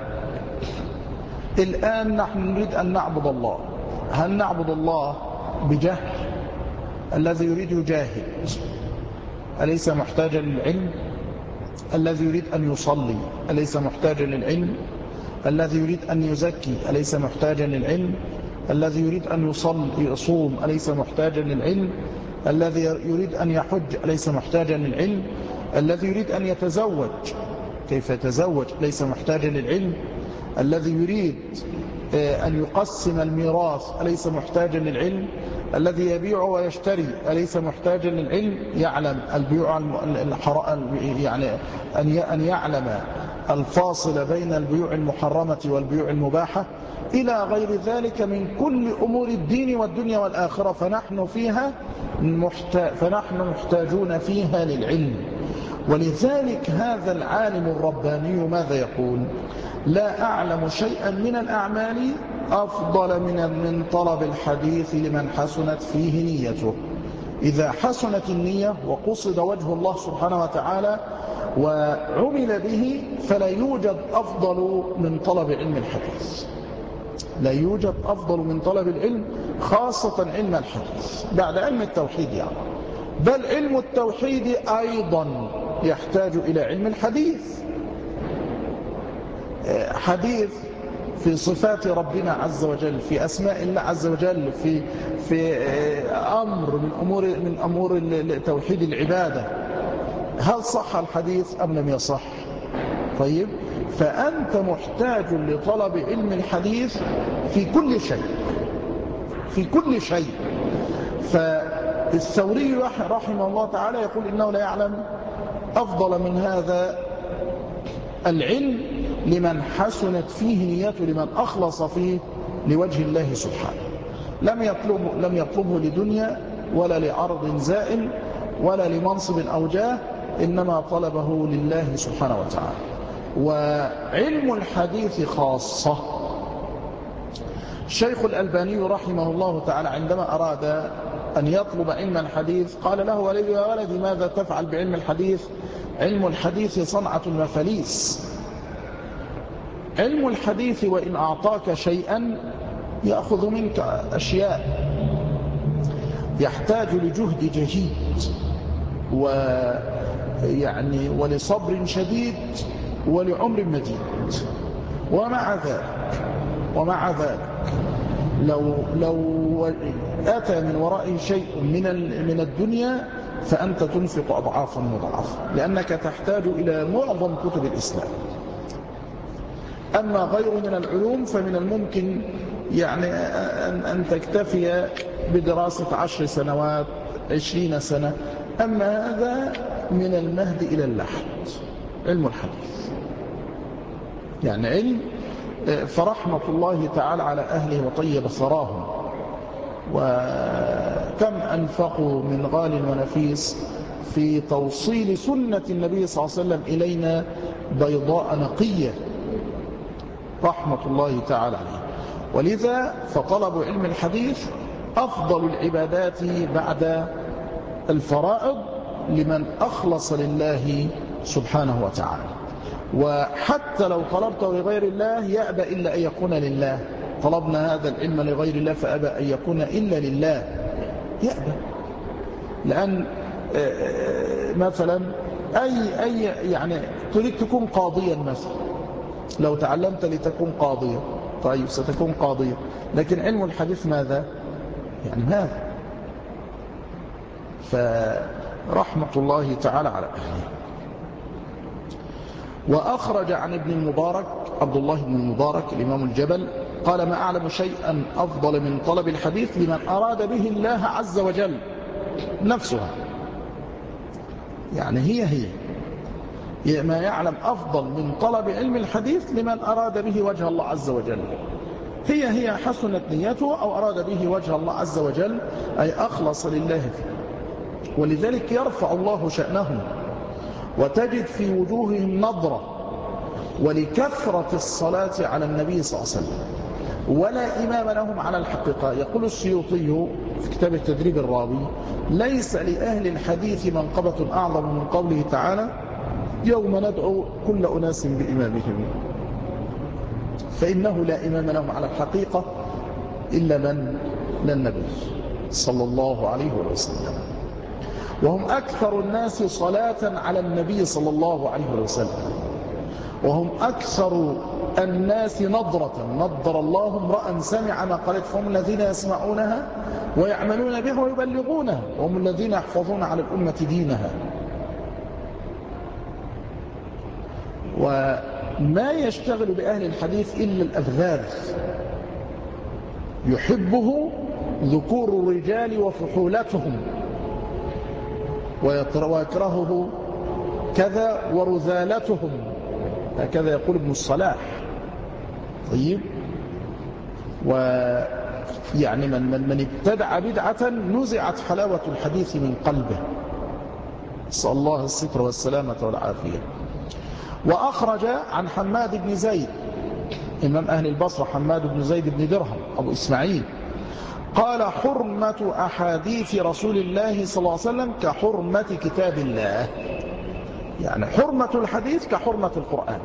الآن نحن نريد أن نعبد الله، هل نعبد الله بجهل؟ الذي يريد يجاهد أليس محتاجا للعلم؟ الذي يريد أن يصلي أليس محتاجا للعلم؟ الذي يريد أن يزكي أليس محتاجا للعلم؟ الذي يريد أن يصوم أليس محتاجا للعلم؟ الذي يريد أن يحج أليس محتاجا للعلم؟ الذي يريد أن يتزوج كيف يتزوج ليس محتاجا للعلم؟ الذي يريد أن يقسم الميراث أليس محتاجا للعلم؟ الذي يبيع ويشتري أليس محتاجا للعلم؟ يعلم البيوع يعني أن يعلم الفاصل بين البيوع المحرمة والبيوع المباحة إلى غير ذلك من كل أمور الدين والدنيا والآخرة، فنحن محتاجون فيها للعلم. ولذلك هذا العالم الرباني ماذا يقول؟ لا أعلم شيئا من الأعمال أفضل من طلب الحديث لمن حسنت فيه نيته. إذا حسنت النية وقصد وجه الله سبحانه وتعالى وعمل به فلا يوجد أفضل من طلب علم الحديث، لا يوجد أفضل من طلب العلم، خاصة علم الحديث بعد علم التوحيد يعني. بل علم التوحيد أيضا يحتاج إلى علم الحديث. حديث في صفات ربنا عز وجل، في أسماء الله عز وجل، في أمر من أمور توحيد العبادة، هل صح الحديث أم لم يصح؟ طيب، فأنت محتاج لطلب علم الحديث في كل شيء، في كل شيء. فالثوري رحمه الله تعالى يقول إنه لا يعلم أفضل من هذا العلم لمن حسنت فيه نيته، لمن أخلص فيه لوجه الله سبحانه، لم يطلبه لدنيا ولا لعرض زائل ولا لمنصب أو جاه، إنما طلبه لله سبحانه وتعالى. وعلم الحديث خاصة. الشيخ الألباني رحمه الله تعالى عندما أراد أن يطلب علم الحديث قال له: ولدي ماذا تفعل بعلم الحديث؟ علم الحديث صنعة المفاليس. علم الحديث وإن أعطاك شيئا يأخذ منك أشياء، يحتاج لجهد جهيد ولصبر شديد ولعمر مديد. ومع ذلك لو أتى من ورائه شيء من الدنيا فأنت تنفق أضعافا مضاعفة، لأنك تحتاج إلى معظم كتب الإسلام. أما غيره من العلوم فمن الممكن أن تكتفي بدراسة 10 سنوات 20 سنة. أما هذا من المهد إلى اللحد، علم الحديث علم. فرحمة الله تعالى على أهله وطيب ثراهم، وكم أنفقوا من غال ونفيس في توصيل سنة النبي صلى الله عليه وسلم إلينا بيضاء نقية، رحمة الله تعالى عليه. ولذا فطلب علم الحديث أفضل العبادات بعد الفرائض لمن أخلص لله سبحانه وتعالى. وحتى لو طلبته لغير الله يأبى إلا أن يكون لله. طلبنا هذا العلم لغير الله فأبى أن يكون إلا لله، يأبى. لأن مثلا تريد تكون قاضيا مثلا، لو تعلمت لتكون قاضيا، طيب ستكون قاضيا، لكن علم الحديث ماذا؟ ماذا؟ فرحمة الله تعالى على أهله. وأخرج عن ابن المبارك عبد الله بن المبارك الإمام الجبل قال: ما أعلم شيئا أفضل من طلب الحديث لمن أراد به الله عز وجل. نفسها هي ما يعلم أفضل من طلب علم الحديث لمن أراد به وجه الله عز وجل. هي حسنت نيته أو أراد به وجه الله عز وجل، أي أخلص لله فيه. ولذلك يرفع الله شأنهم، وتجد في وجوههم نظرة، ولكثرة الصلاة على النبي صلى الله عليه وسلم، ولا إمام لهم على الحقيقة. يقول السيوطي في كتاب التدريب الراوي: ليس لأهل الحديث منقبة أعظم من قوله تعالى: يوم ندعو كل أناس بإمامهم. فإنه لا إمام لهم على الحقيقة إلا النبي صلى الله عليه وسلم، وهم أكثر الناس صلاة على النبي صلى الله عليه وسلم، وهم أكثر الناس نضر الله امرأ سمع مقالات، فهم الذين يسمعونها ويعملون بها ويبلغونها، وهم الذين يحفظون على الأمة دينها. وما يشتغل بأهل الحديث إلا الأفذاذ، يحبه ذكور الرجال وفحولتهم، ويكرهه كذا ورذالتهم، هكذا يقول ابن الصلاح. طيب، ويعني من ابتدع بدعة نزعت حلاوة الحديث من قلبه، نسأل الله الستر والسلامة والعافية. وأخرج عن حماد بن زيد إمام أهل البصرة، حماد بن زيد بن درهم أبو إسماعيل، قال: حرمة أحاديث رسول الله صلى الله عليه وسلم كحرمة كتاب الله. يعني حرمة الحديث كحرمة القرآن،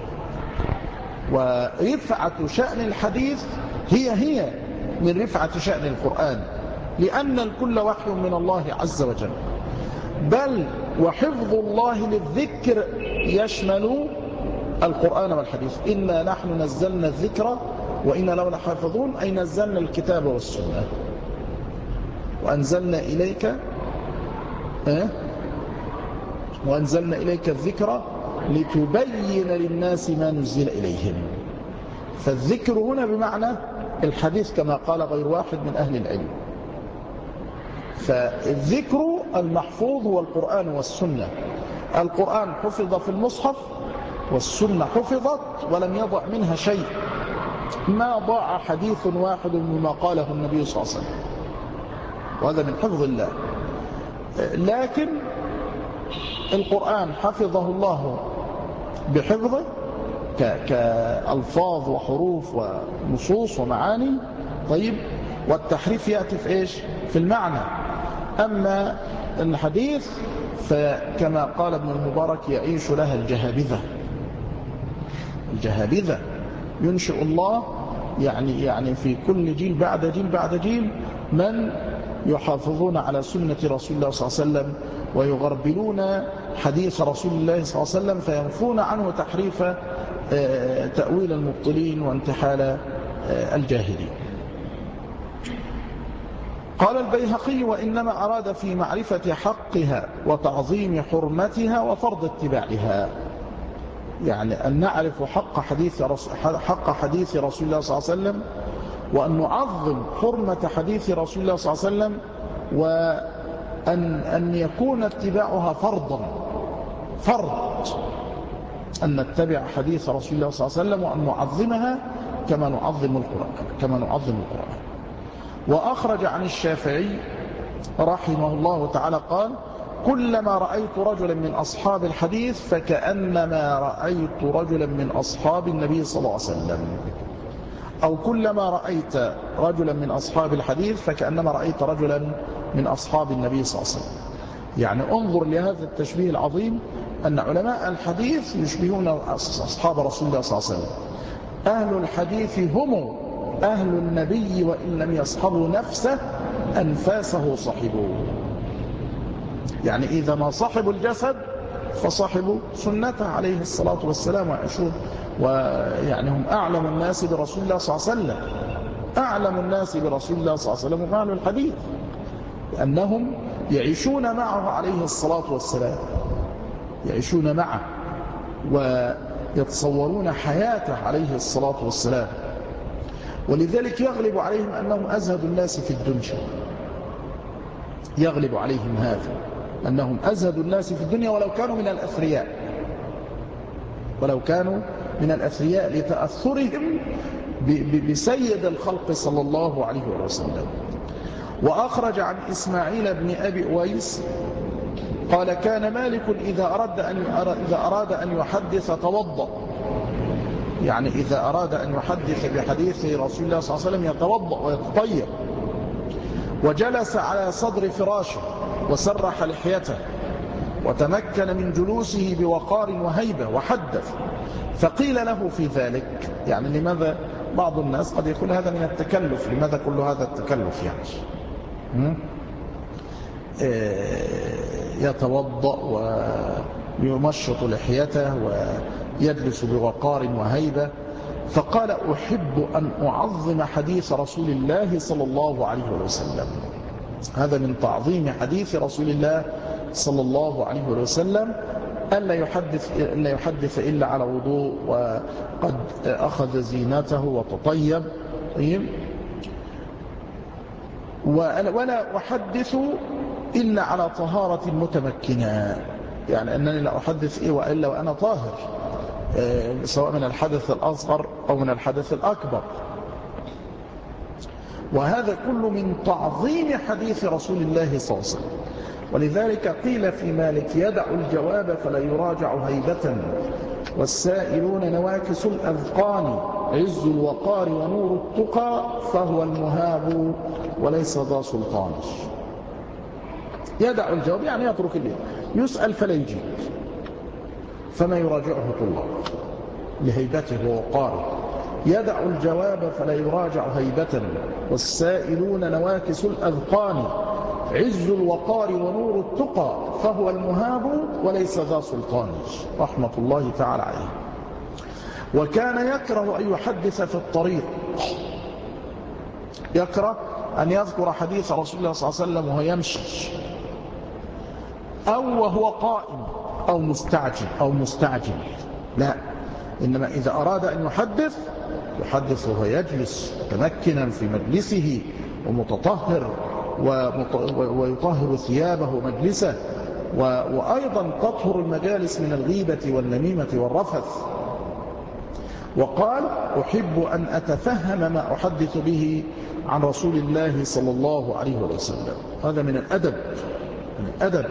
ورفعة شأن الحديث هي من رفعة شأن القرآن، لأن الكل وحي من الله عز وجل. بل وحفظ الله للذكر يشمل القرآن والحديث. إنا نحن نزلنا الذكر وإنا له لحافظون، أي نزلنا الكتاب والسنة، وأنزلنا إليك الذكر لتبين للناس ما نزل إليهم. فالذكر هنا بمعنى الحديث كما قال غير واحد من أهل العلم. فالذكر المحفوظ هو القرآن والسنة. القرآن حفظ في المصحف، والسنة حفظت ولم يضع منها شيء، ما ضاع حديث واحد مما قاله النبي صلى الله عليه وسلم، وهذا من حفظ الله. لكن القرآن حفظه الله بحفظه كألفاظ وحروف ونصوص ومعاني. طيب، والتحريف يأتي في إيش؟ في المعنى. أما الحديث فكما قال ابن المبارك: يعيش لها الجهابذة ينشئ الله يعني في كل جيل بعد جيل بعد جيل من يحافظون على سنة رسول الله صلى الله عليه وسلم، ويغربلون حديث رسول الله صلى الله عليه وسلم، فينفون عنه تحريف تأويل المبطلين وانتحال الجاهلين. قال البيهقي: وإنما أراد في معرفة حقها وتعظيم حرمتها وفرض اتباعها، يعني أن نعرف حق حديث رسول الله صلى الله عليه وسلم، وأن نعظم حرمة حديث رسول الله صلى الله عليه وسلم، وأن يكون اتباعها فرض أن نتبع حديث رسول الله صلى الله عليه وسلم، وأن نعظمها كما نعظم القرآن. وأخرج عن الشافعي رحمه الله تعالى قال: كلما رأيت رجلا من أصحاب الحديث فكأنما رأيت رجلا من أصحاب النبي صلى الله عليه وسلم، أو كلما رأيت رجلا من أصحاب الحديث فكأنما رأيت رجلا من أصحاب النبي صلى الله عليه وسلم. يعني انظر لهذا التشبيه العظيم، أن علماء الحديث يشبهون أصحاب رسول الله صلى الله عليه وسلم. أهل الحديث هم أهل النبي، وإن لم يصحبوا نفسه أنفاسه صحبوا. يعني إذا ما صحبوا الجسد فصحبوا سنته عليه الصلاة والسلام وعيشون. ويعني هم أعلم الناس برسول الله صلى الله عليه وسلم، أعلم الناس برسول الله صلى الله عليه وسلم هم أهل الحديث، لأنهم يعيشون معه عليه الصلاة والسلام، يعيشون معه ويتصورون حياته عليه الصلاة والسلام. ولذلك يغلب عليهم أنهم أزهد الناس في الدنيا، يغلب عليهم هذا أنهم أزهد الناس في الدنيا، ولو كانوا من الأثرياء، ولو كانوا من الأثرياء لتأثرهم بسيد الخلق صلى الله عليه وسلم. وأخرج عن إسماعيل بن أبي أويس قال كان مالك إذا أراد أن يحدث توضأ، يعني إذا أراد أن يحدث بحديث رسول الله صلى الله عليه وسلم يتوضأ ويتطيب، وجلس على صدر فراشه وسرح لحيته وتمكن من جلوسه بوقار وهيبة وحدث. فقيل له في ذلك، يعني لماذا بعض الناس قد يقول هذا من التكلف، لماذا كل هذا التكلف يعني يتوضأ ويمشط لحيته ويجلس بوقار وهيبة؟ فقال أحب أن أعظم حديث رسول الله صلى الله عليه وسلم. هذا من تعظيم حديث رسول الله صلى الله عليه وسلم، ألا يحدث إلا على وضوء وقد أخذ زينته وتطيب، ولا أحدث إلا على طهارة متمكنة، يعني أنني لا أحدث وإلا وأنا طاهر، سواء من الحدث الأصغر أو من الحدث الأكبر. وهذا كله من تعظيم حديث رسول الله صلى الله عليه وسلم. ولذلك قيل في مالك يدع الجواب فلا يراجع هيبة، والسائلون نواكس الأذقان، عز الوقار ونور التقى، فهو المهاب وليس ذا سلطان. يدع الجواب يعني يترك اليوم، يسأل فلا يجيب، فما يراجعه طلاب لهيبته ووقاره. يدع الجواب فلا يراجع هيبة، والسائلون نواكس الأذقان، عز الوقار ونور التقى، فهو المهاب وليس ذا سلطان، رحمة الله تعالى عليه. وكان يكره أن يحدث في الطريق، يكره أن يذكر حديث رسول الله صلى الله عليه وسلم وهو يمشي، أو وهو قائم، أو مستعجل، لا، إنما إذا أراد أن يحدث وهو يجلس متمكنا في مجلسه ومتطهر ويطهر ثيابه ومجلسه، وأيضا تطهر المجالس من الغيبة والنميمة والرفث. وقال أحب أن أتفهم ما أحدث به عن رسول الله صلى الله عليه وسلم. هذا من الأدب،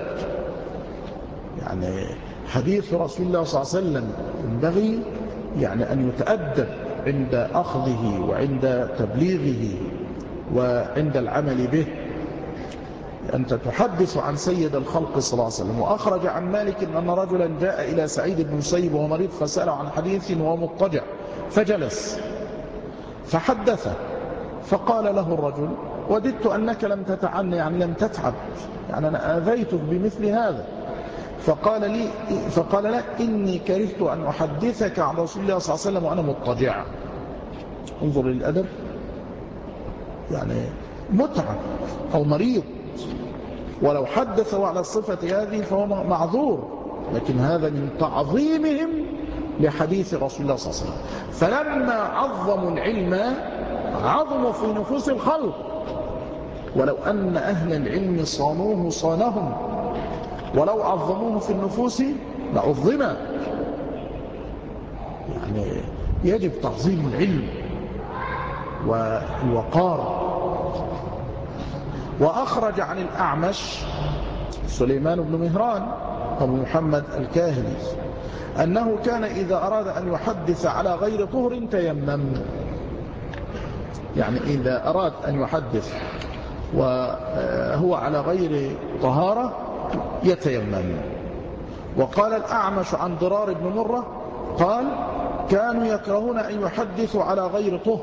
يعني حديث رسول الله صلى الله عليه وسلم ينبغي يعني أن يتأدب عند أخذه وعند تبليغه وعند العمل به. أنت تحدث عن سيد الخلق صلى الله عليه وسلم. وأخرج عن مالك أن رجلا جاء إلى سعيد بن مسيب وهو مريض، فسأله عن حديث وهو مضطجع، فجلس فحدثه، فقال له الرجل وددت أنك لم تتعني، يعني لم تتعب، يعني أنا آذيتك بمثل هذا. فقال لا إني كرهت أن أحدثك عن رسول الله صلى الله عليه وسلم وأنا مضطجع. انظر للأدب، يعني متعب أو مريض، ولو حدثوا على الصفة هذه فهو معذور، لكن هذا من تعظيمهم لحديث رسول الله صلى الله عليه وسلم. فلما عظموا العلم عظموا في نفوس الخلق، ولو أن أهل العلم صانوه صانهم، ولو عظموه في النفوس لعظم. يعني يجب تعظيم العلم والوقار. وأخرج عن الأعمش سليمان بن مهران أبو محمد الكاهلي أنه كان إذا أراد أن يحدث على غير طهر تيمم، يعني إذا أراد أن يحدث وهو على غير طهارة يتيمم. وقال الأعمش عن ضرار بن مرة قال كانوا يكرهون أن يحدثوا على غير طهر،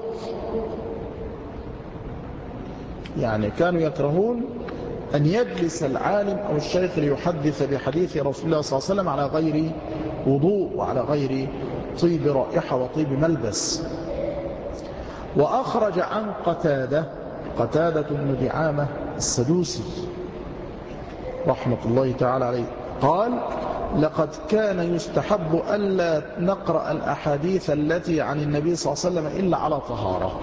يعني كانوا يكرهون أن يجلس العالم أو الشيخ ليحدث بحديث رسول الله صلى الله عليه وسلم على غير وضوء وعلى غير طيب رائحة وطيب ملبس. وأخرج عن قتادة بن دعامة السدوسي رحمة الله تعالى عليه قال لقد كان يستحب ألا نقرأ الأحاديث التي عن النبي صلى الله عليه وسلم إلا على طهارة.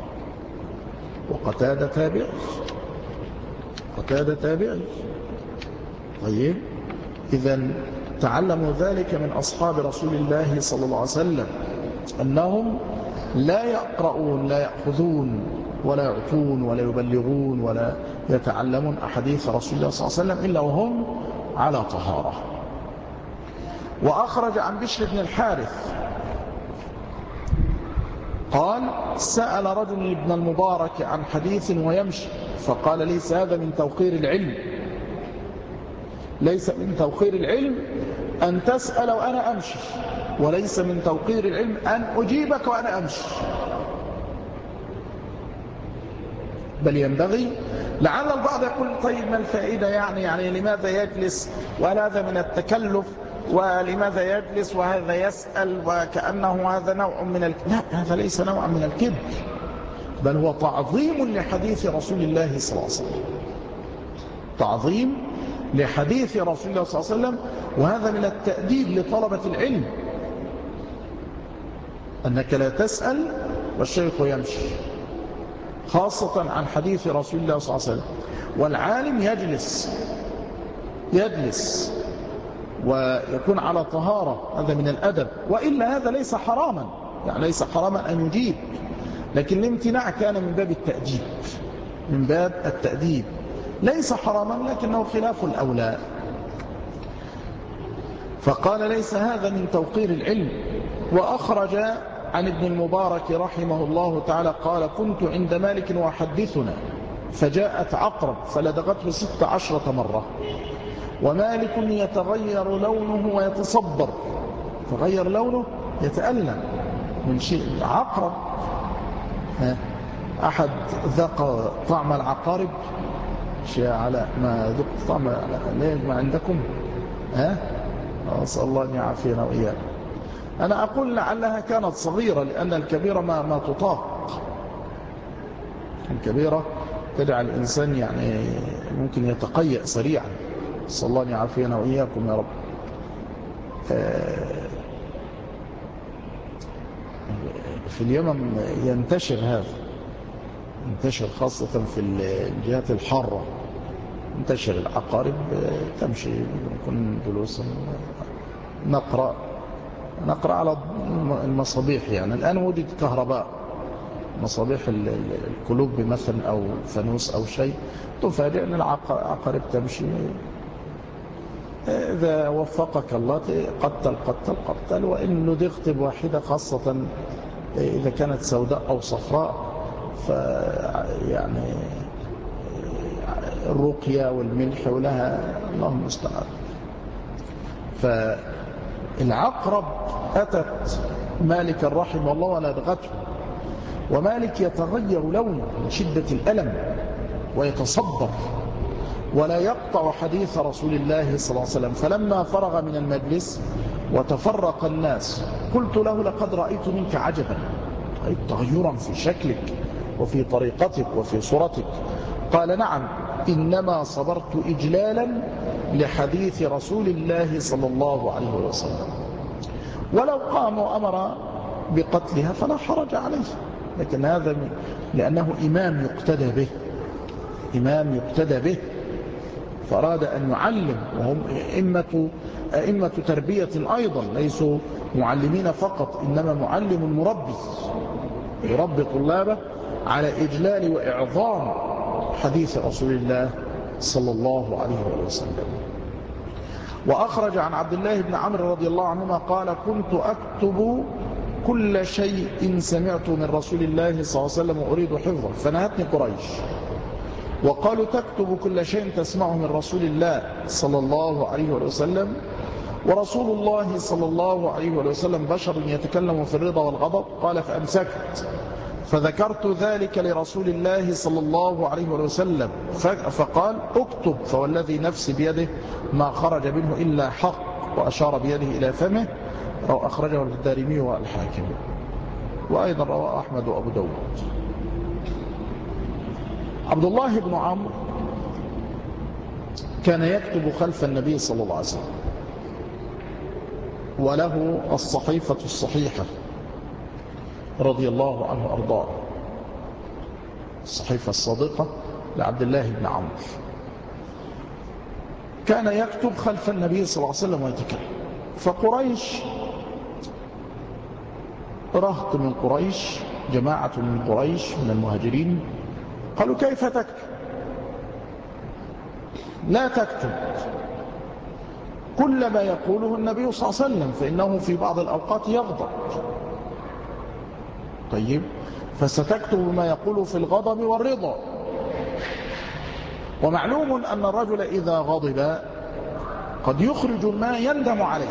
وقتادة تابعي. طيب، إذن تعلموا ذلك من أصحاب رسول الله صلى الله عليه وسلم. أنهم لا يقرؤون لا يأخذون ولا يعطون ولا يبلغون ولا يتعلمون أحاديث رسول الله صلى الله عليه وسلم إلا وهم على طهارة. وأخرج عن بشر بن الحارث قال سأل رجل ابن المبارك عن حديث ويمشي فقال ليس هذا من توقير العلم، ليس من توقير العلم أن تسأل وأنا أمشي، وليس من توقير العلم أن أجيبك وأنا أمشي، بل ينبغي. لعل البعض يقول طيب ما الفائدة يعني لماذا يجلس، وهل هذا من التكلف، ولماذا يجلس وهذا يسأل وكأنه هذا نوع من لا، هذا ليس نوع من الكبر، بل هو تعظيم لحديث رسول الله صلى الله عليه وسلم، تعظيم لحديث رسول الله صلى الله عليه وسلم. وهذا من التأديب لطلبة العلم، أنك لا تسأل والشيخ يمشي، خاصة عن حديث رسول الله صلى الله عليه وسلم. والعالم يجلس ويكون على طهارة، هذا من الأدب، وإلا هذا ليس حراما، يعني ليس حراما أن يجيب، لكن الامتناع كان من باب التأديب، من باب التأديب، ليس حراما لكنه خلاف الأولى. فقال ليس هذا من توقير العلم. وأخرج عن ابن المبارك رحمه الله تعالى قال كنت عند مالك وحدثنا فجاءت عقرب فلدغته 16 مرة، ومالك يتغير لونه ويتصبر، تغير لونه يتألم من شيء عقرب. أحد ذاق طعم العقارب؟ شيء على ما ذقت طعم ما عندكم؟ أسأل الله أن يعافينا وإياكم. أنا أقول لعلها كانت صغيرة، لأن الكبيرة ما تطاق، الكبيرة تجعل الإنسان يعني ممكن يتقيأ سريعا، أسأل الله أن يعافينا وإياكم يا رب. في اليمن ينتشر هذا، ينتشر خاصة في الجهات الحارة، ينتشر العقارب تمشي، نكون جلوسا نقرأ على المصابيح. يعني الآن وجد كهرباء، مصابيح القلوب مثلا أو فانوس أو شيء، تفاجئ أن العقارب تمشي. إذا وفقك الله قتل، وإن لدغت بواحدة، خاصة إذا كانت سوداء أو صفراء، فيعني الرقية والملح ولها الله المستعان. فالعقرب أتت مالك رحمه الله ولدغته، ومالك يتغير لونه من شدة الألم ويتصبر ولا يقطع حديث رسول الله صلى الله عليه وسلم. فلما فرغ من المجلس وتفرق الناس قلت له لقد رأيت منك عجبا، رأيت تغيرا في شكلك وفي طريقتك وفي صورتك. قال نعم، إنما صبرت إجلالا لحديث رسول الله صلى الله عليه وسلم، ولو قام وأمر بقتلها فلا حرج عليه، لكن هذا لأنه إمام يقتدى به، فأراد أن يعلم، وهم أئمة تربية أيضا، ليسوا معلمين فقط، إنما معلم مربي، يربي طلابه على إجلال وإعظام حديث رسول الله صلى الله عليه وسلم. وأخرج عن عبد الله بن عمرو رضي الله عنهما قال كنت أكتب كل شيء سمعته من رسول الله صلى الله عليه وسلم وأريد حفظه، فنهتني قريش وقالوا تكتب كل شيء تسمعه من رسول الله صلى الله عليه وسلم، ورسول الله صلى الله عليه وسلم بشر يتكلم في الرضا والغضب. قال فأمسكت، فذكرت ذلك لرسول الله صلى الله عليه وسلم فقال اكتب، فوالذي نفسي بيده ما خرج منه إلا حق، وأشار بيده إلى فمه. أخرجه الدارمي والحاكم، وأيضا رواه أحمد وأبو داود. عبد الله بن عمرو كان يكتب خلف النبي صلى الله عليه وسلم، وله الصحيفة الصحيحة رضي الله عنه أرضاه، الصحيفة الصادقة لعبد الله بن عمرو. كان يكتب خلف النبي صلى الله عليه وسلم ويتكلم، فقريش رهط من قريش، جماعة من قريش من المهاجرين، قالوا كيف تكتب؟ لا تكتب كل ما يقوله النبي صلى الله عليه وسلم، فإنه في بعض الأوقات يغضب. طيب، فستكتب ما يقول في الغضب والرضا. ومعلوم أن الرجل إذا غضب قد يخرج ما يندم عليه،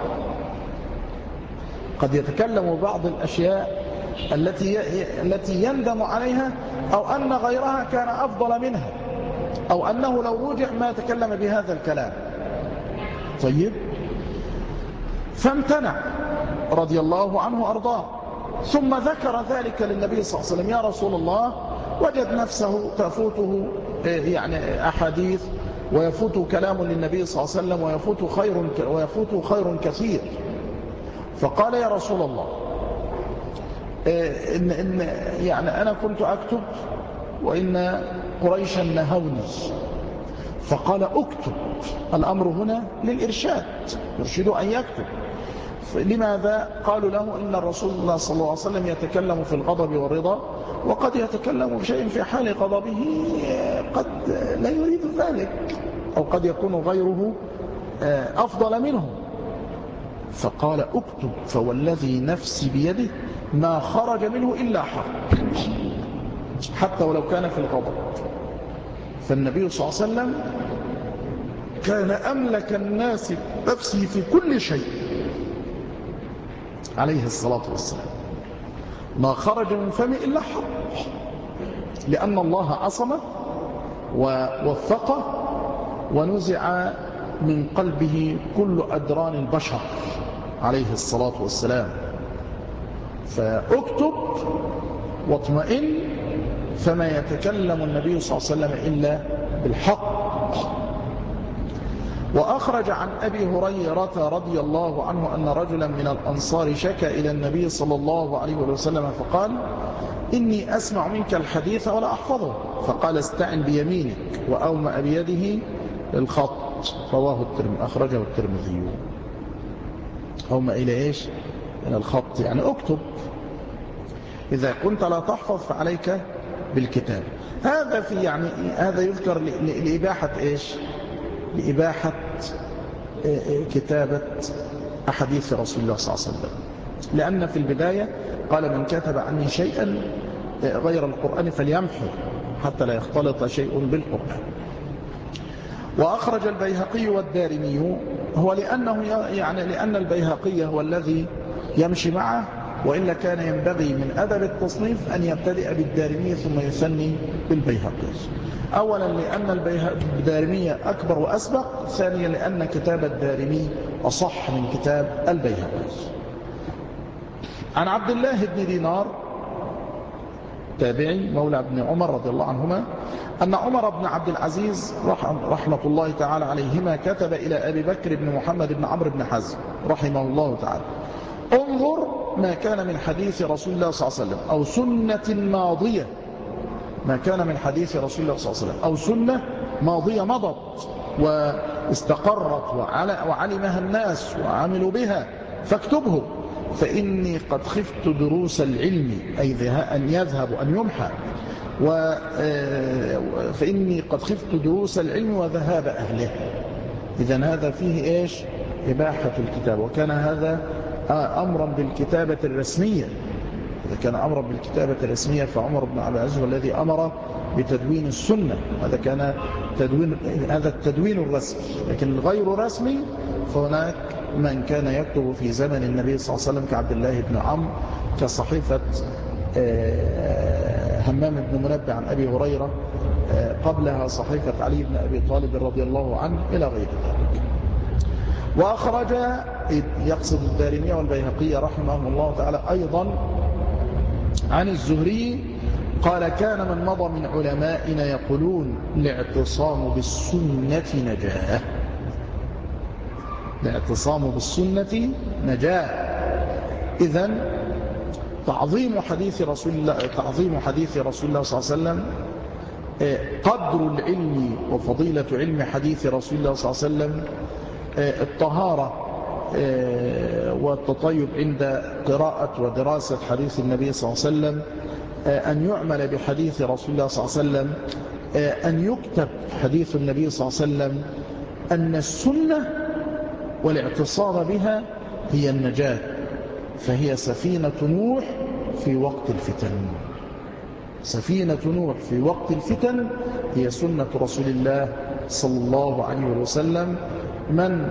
قد يتكلم بعض الأشياء التي يندم عليها، أو أن غيرها كان أفضل منها، أو أنه لو رجع ما تكلم بهذا الكلام. طيب، فامتنع رضي الله عنه وأرضاه، ثم ذكر ذلك للنبي صلى الله عليه وسلم: يا رسول الله، وجد نفسه تفوته يعني أحاديث، ويفوت كلام للنبي صلى الله عليه وسلم، ويفوت خير كثير. فقال: يا رسول الله، يعني أنا كنت أكتب وإن قريشا نهوني. فقال: اكتب. الأمر هنا للإرشاد، يرشد أن يكتب. لماذا؟ قالوا له: إن الرسول الله صلى الله عليه وسلم يتكلم في الغضب والرضا، وقد يتكلم بشيء في حال غضبه قد لا يريد ذلك، أو قد يكون غيره أفضل منه. فقال: اكتب، فوالذي نفسي بيده ما خرج منه إلا حق، حتى ولو كان في الغضب. فالنبي صلى الله عليه وسلم كان أملك الناس نفسه في كل شيء عليه الصلاة والسلام، ما خرج من فمه إلا حق، لأن الله عصمه ووثقه ونزع من قلبه كل أدران البشر عليه الصلاة والسلام. فاكتب واطمئن، فما يتكلم النبي صلى الله عليه وسلم إلا بالحق. وأخرج عن أبي هريرة رضي الله عنه أن رجلا من الأنصار شكى إلى النبي صلى الله عليه وسلم فقال: إني أسمع منك الحديث ولا أحفظه. فقال: استعن بيمينك، وأومأ بيده للخط. رواه الترمذي، أخرجه الترمذي. أومأ إلى إيش؟ إلى الخط، يعني اكتب. إذا كنت لا تحفظ فعليك بالكتاب. هذا هذا يذكر لإباحة إيش؟ لإباحة كتابة أحاديث رسول الله صلى الله عليه وسلم، لأن في البداية قال: من كتب عني شيئا غير القرآن فليمحو حتى لا يختلط شيء بالقرآن. وأخرج البيهقي والدارمي، هو لأن البيهقي هو الذي يمشي معه، وإلا كان ينبغي من أدب التصنيف أن يبتدئ بالدارمي ثم يثني بالبيهقي. أولا لأن الدارمي أكبر وأسبق، ثانيا لأن كتاب الدارمي أصح من كتاب البيهقي. عن عبد الله بن دينار تابعي مولى ابن عمر رضي الله عنهما أن عمر بن عبد العزيز رحمة الله تعالى عليهما كتب إلى أبي بكر بن محمد بن عمرو بن حزم رحمه الله تعالى: انظر ما كان من حديث رسول الله صلى الله عليه وسلم أو سنة ماضية، ما كان من حديث رسول الله صلى الله عليه وسلم أو سنة ماضية مضت واستقرت وعلمها الناس وعملوا بها، فاكتبه، فإني قد خفت دروس العلم، أي أن يذهب أن يمحى، فإني قد خفت دروس العلم وذهاب أهله. إذن هذا فيه إيش؟ إباحة الكتاب. وكان هذا أمرا بالكتابة الرسمية. إذا كان أمرا بالكتابة الرسمية فعمر بن عبد العزيز هو الذي أمر بتدوين السنة، هذا كان هذا التدوين الرسمي. لكن غير رسمي فهناك من كان يكتب في زمن النبي صلى الله عليه وسلم كعبد الله بن عمرو، كصحيفة همام بن منبه عن أبي هريرة، قبلها صحيفة علي بن أبي طالب رضي الله عنه، إلى غير ذلك. وأخرج، يقصد الدارمي والبيهقي رحمه الله تعالى، أيضا عن الزهري قال: كان من مضى من علمائنا يقولون الاعتصام بالسنة نجاة. الاعتصام بالسنة نجاة. إذن تعظيم حديث رسول الله صلى الله عليه وسلم، قدر العلم وفضيلة علم حديث رسول الله صلى الله عليه وسلم، الطهارة والتطيب عند قراءة ودراسة حديث النبي صلى الله عليه وسلم، أن يعمل بحديث رسول الله صلى الله عليه وسلم، أن يكتب حديث النبي صلى الله عليه وسلم، أن السنة والاعتصام بها هي النجاة، فهي سفينة نوح في وقت الفتن. سفينة نوح في وقت الفتن هي سنة رسول الله صلى الله عليه وسلم، من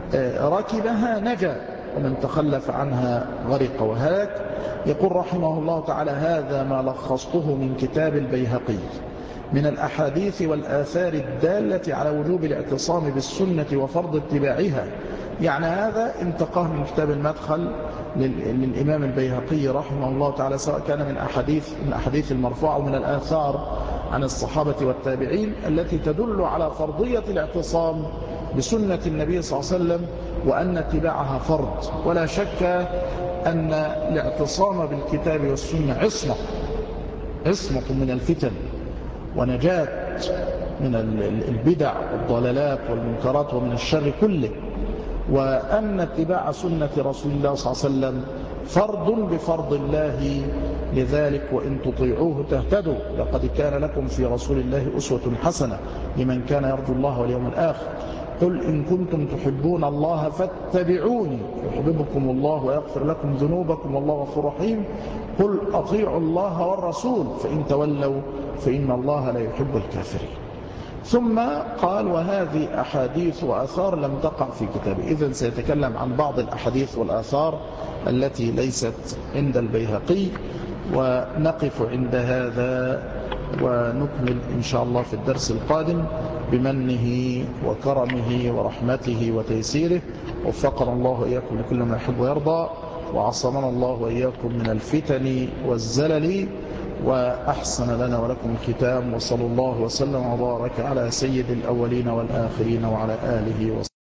ركبها نجا ومن تخلف عنها غرق وهلك. يقول رحمه الله تعالى: هذا ما لخصته من كتاب البيهقي من الأحاديث والآثار الدالة على وجوب الاعتصام بالسنة وفرض اتباعها. يعني هذا انتقاه من كتاب المدخل للإمام البيهقي رحمه الله تعالى، سواء كان من أحاديث المرفوعة ومن الآثار عن الصحابة والتابعين التي تدل على فرضية الاعتصام بسنة النبي صلى الله عليه وسلم، وأن اتباعها فرض. ولا شك أن الاعتصام بالكتاب والسنة عصمة من الفتن ونجاة من البدع والضلالات والمنكرات ومن الشر كله، وأن اتباع سنة رسول الله صلى الله عليه وسلم فرض بفرض الله. لذلك وإن تطيعوه تهتدوا، لقد كان لكم في رسول الله أسوة حسنة لمن كان يرجو الله واليوم الآخر. قل إن كنتم تحبون الله فاتبعوني يحببكم الله ويغفر لكم ذنوبكم والله غفور رحيم. قل أطيعوا الله والرسول فإن تولوا فإن الله لا يحب الكافرين. ثم قال: وهذه أحاديث وآثار لم تقع في كتابه. إذن سيتكلم عن بعض الأحاديث والآثار التي ليست عند البيهقي، ونقف عند هذا ونكمل إن شاء الله في الدرس القادم بمنه وكرمه ورحمته وتيسيره. وفقنا الله وإياكم لكل ما يحب ويرضى، وعصمنا الله وإياكم من الفتن والزلل، وأحسن لنا ولكم الختام. وصلى الله وسلم وبارك على سيد الأولين والآخرين وعلى آله وصحبه.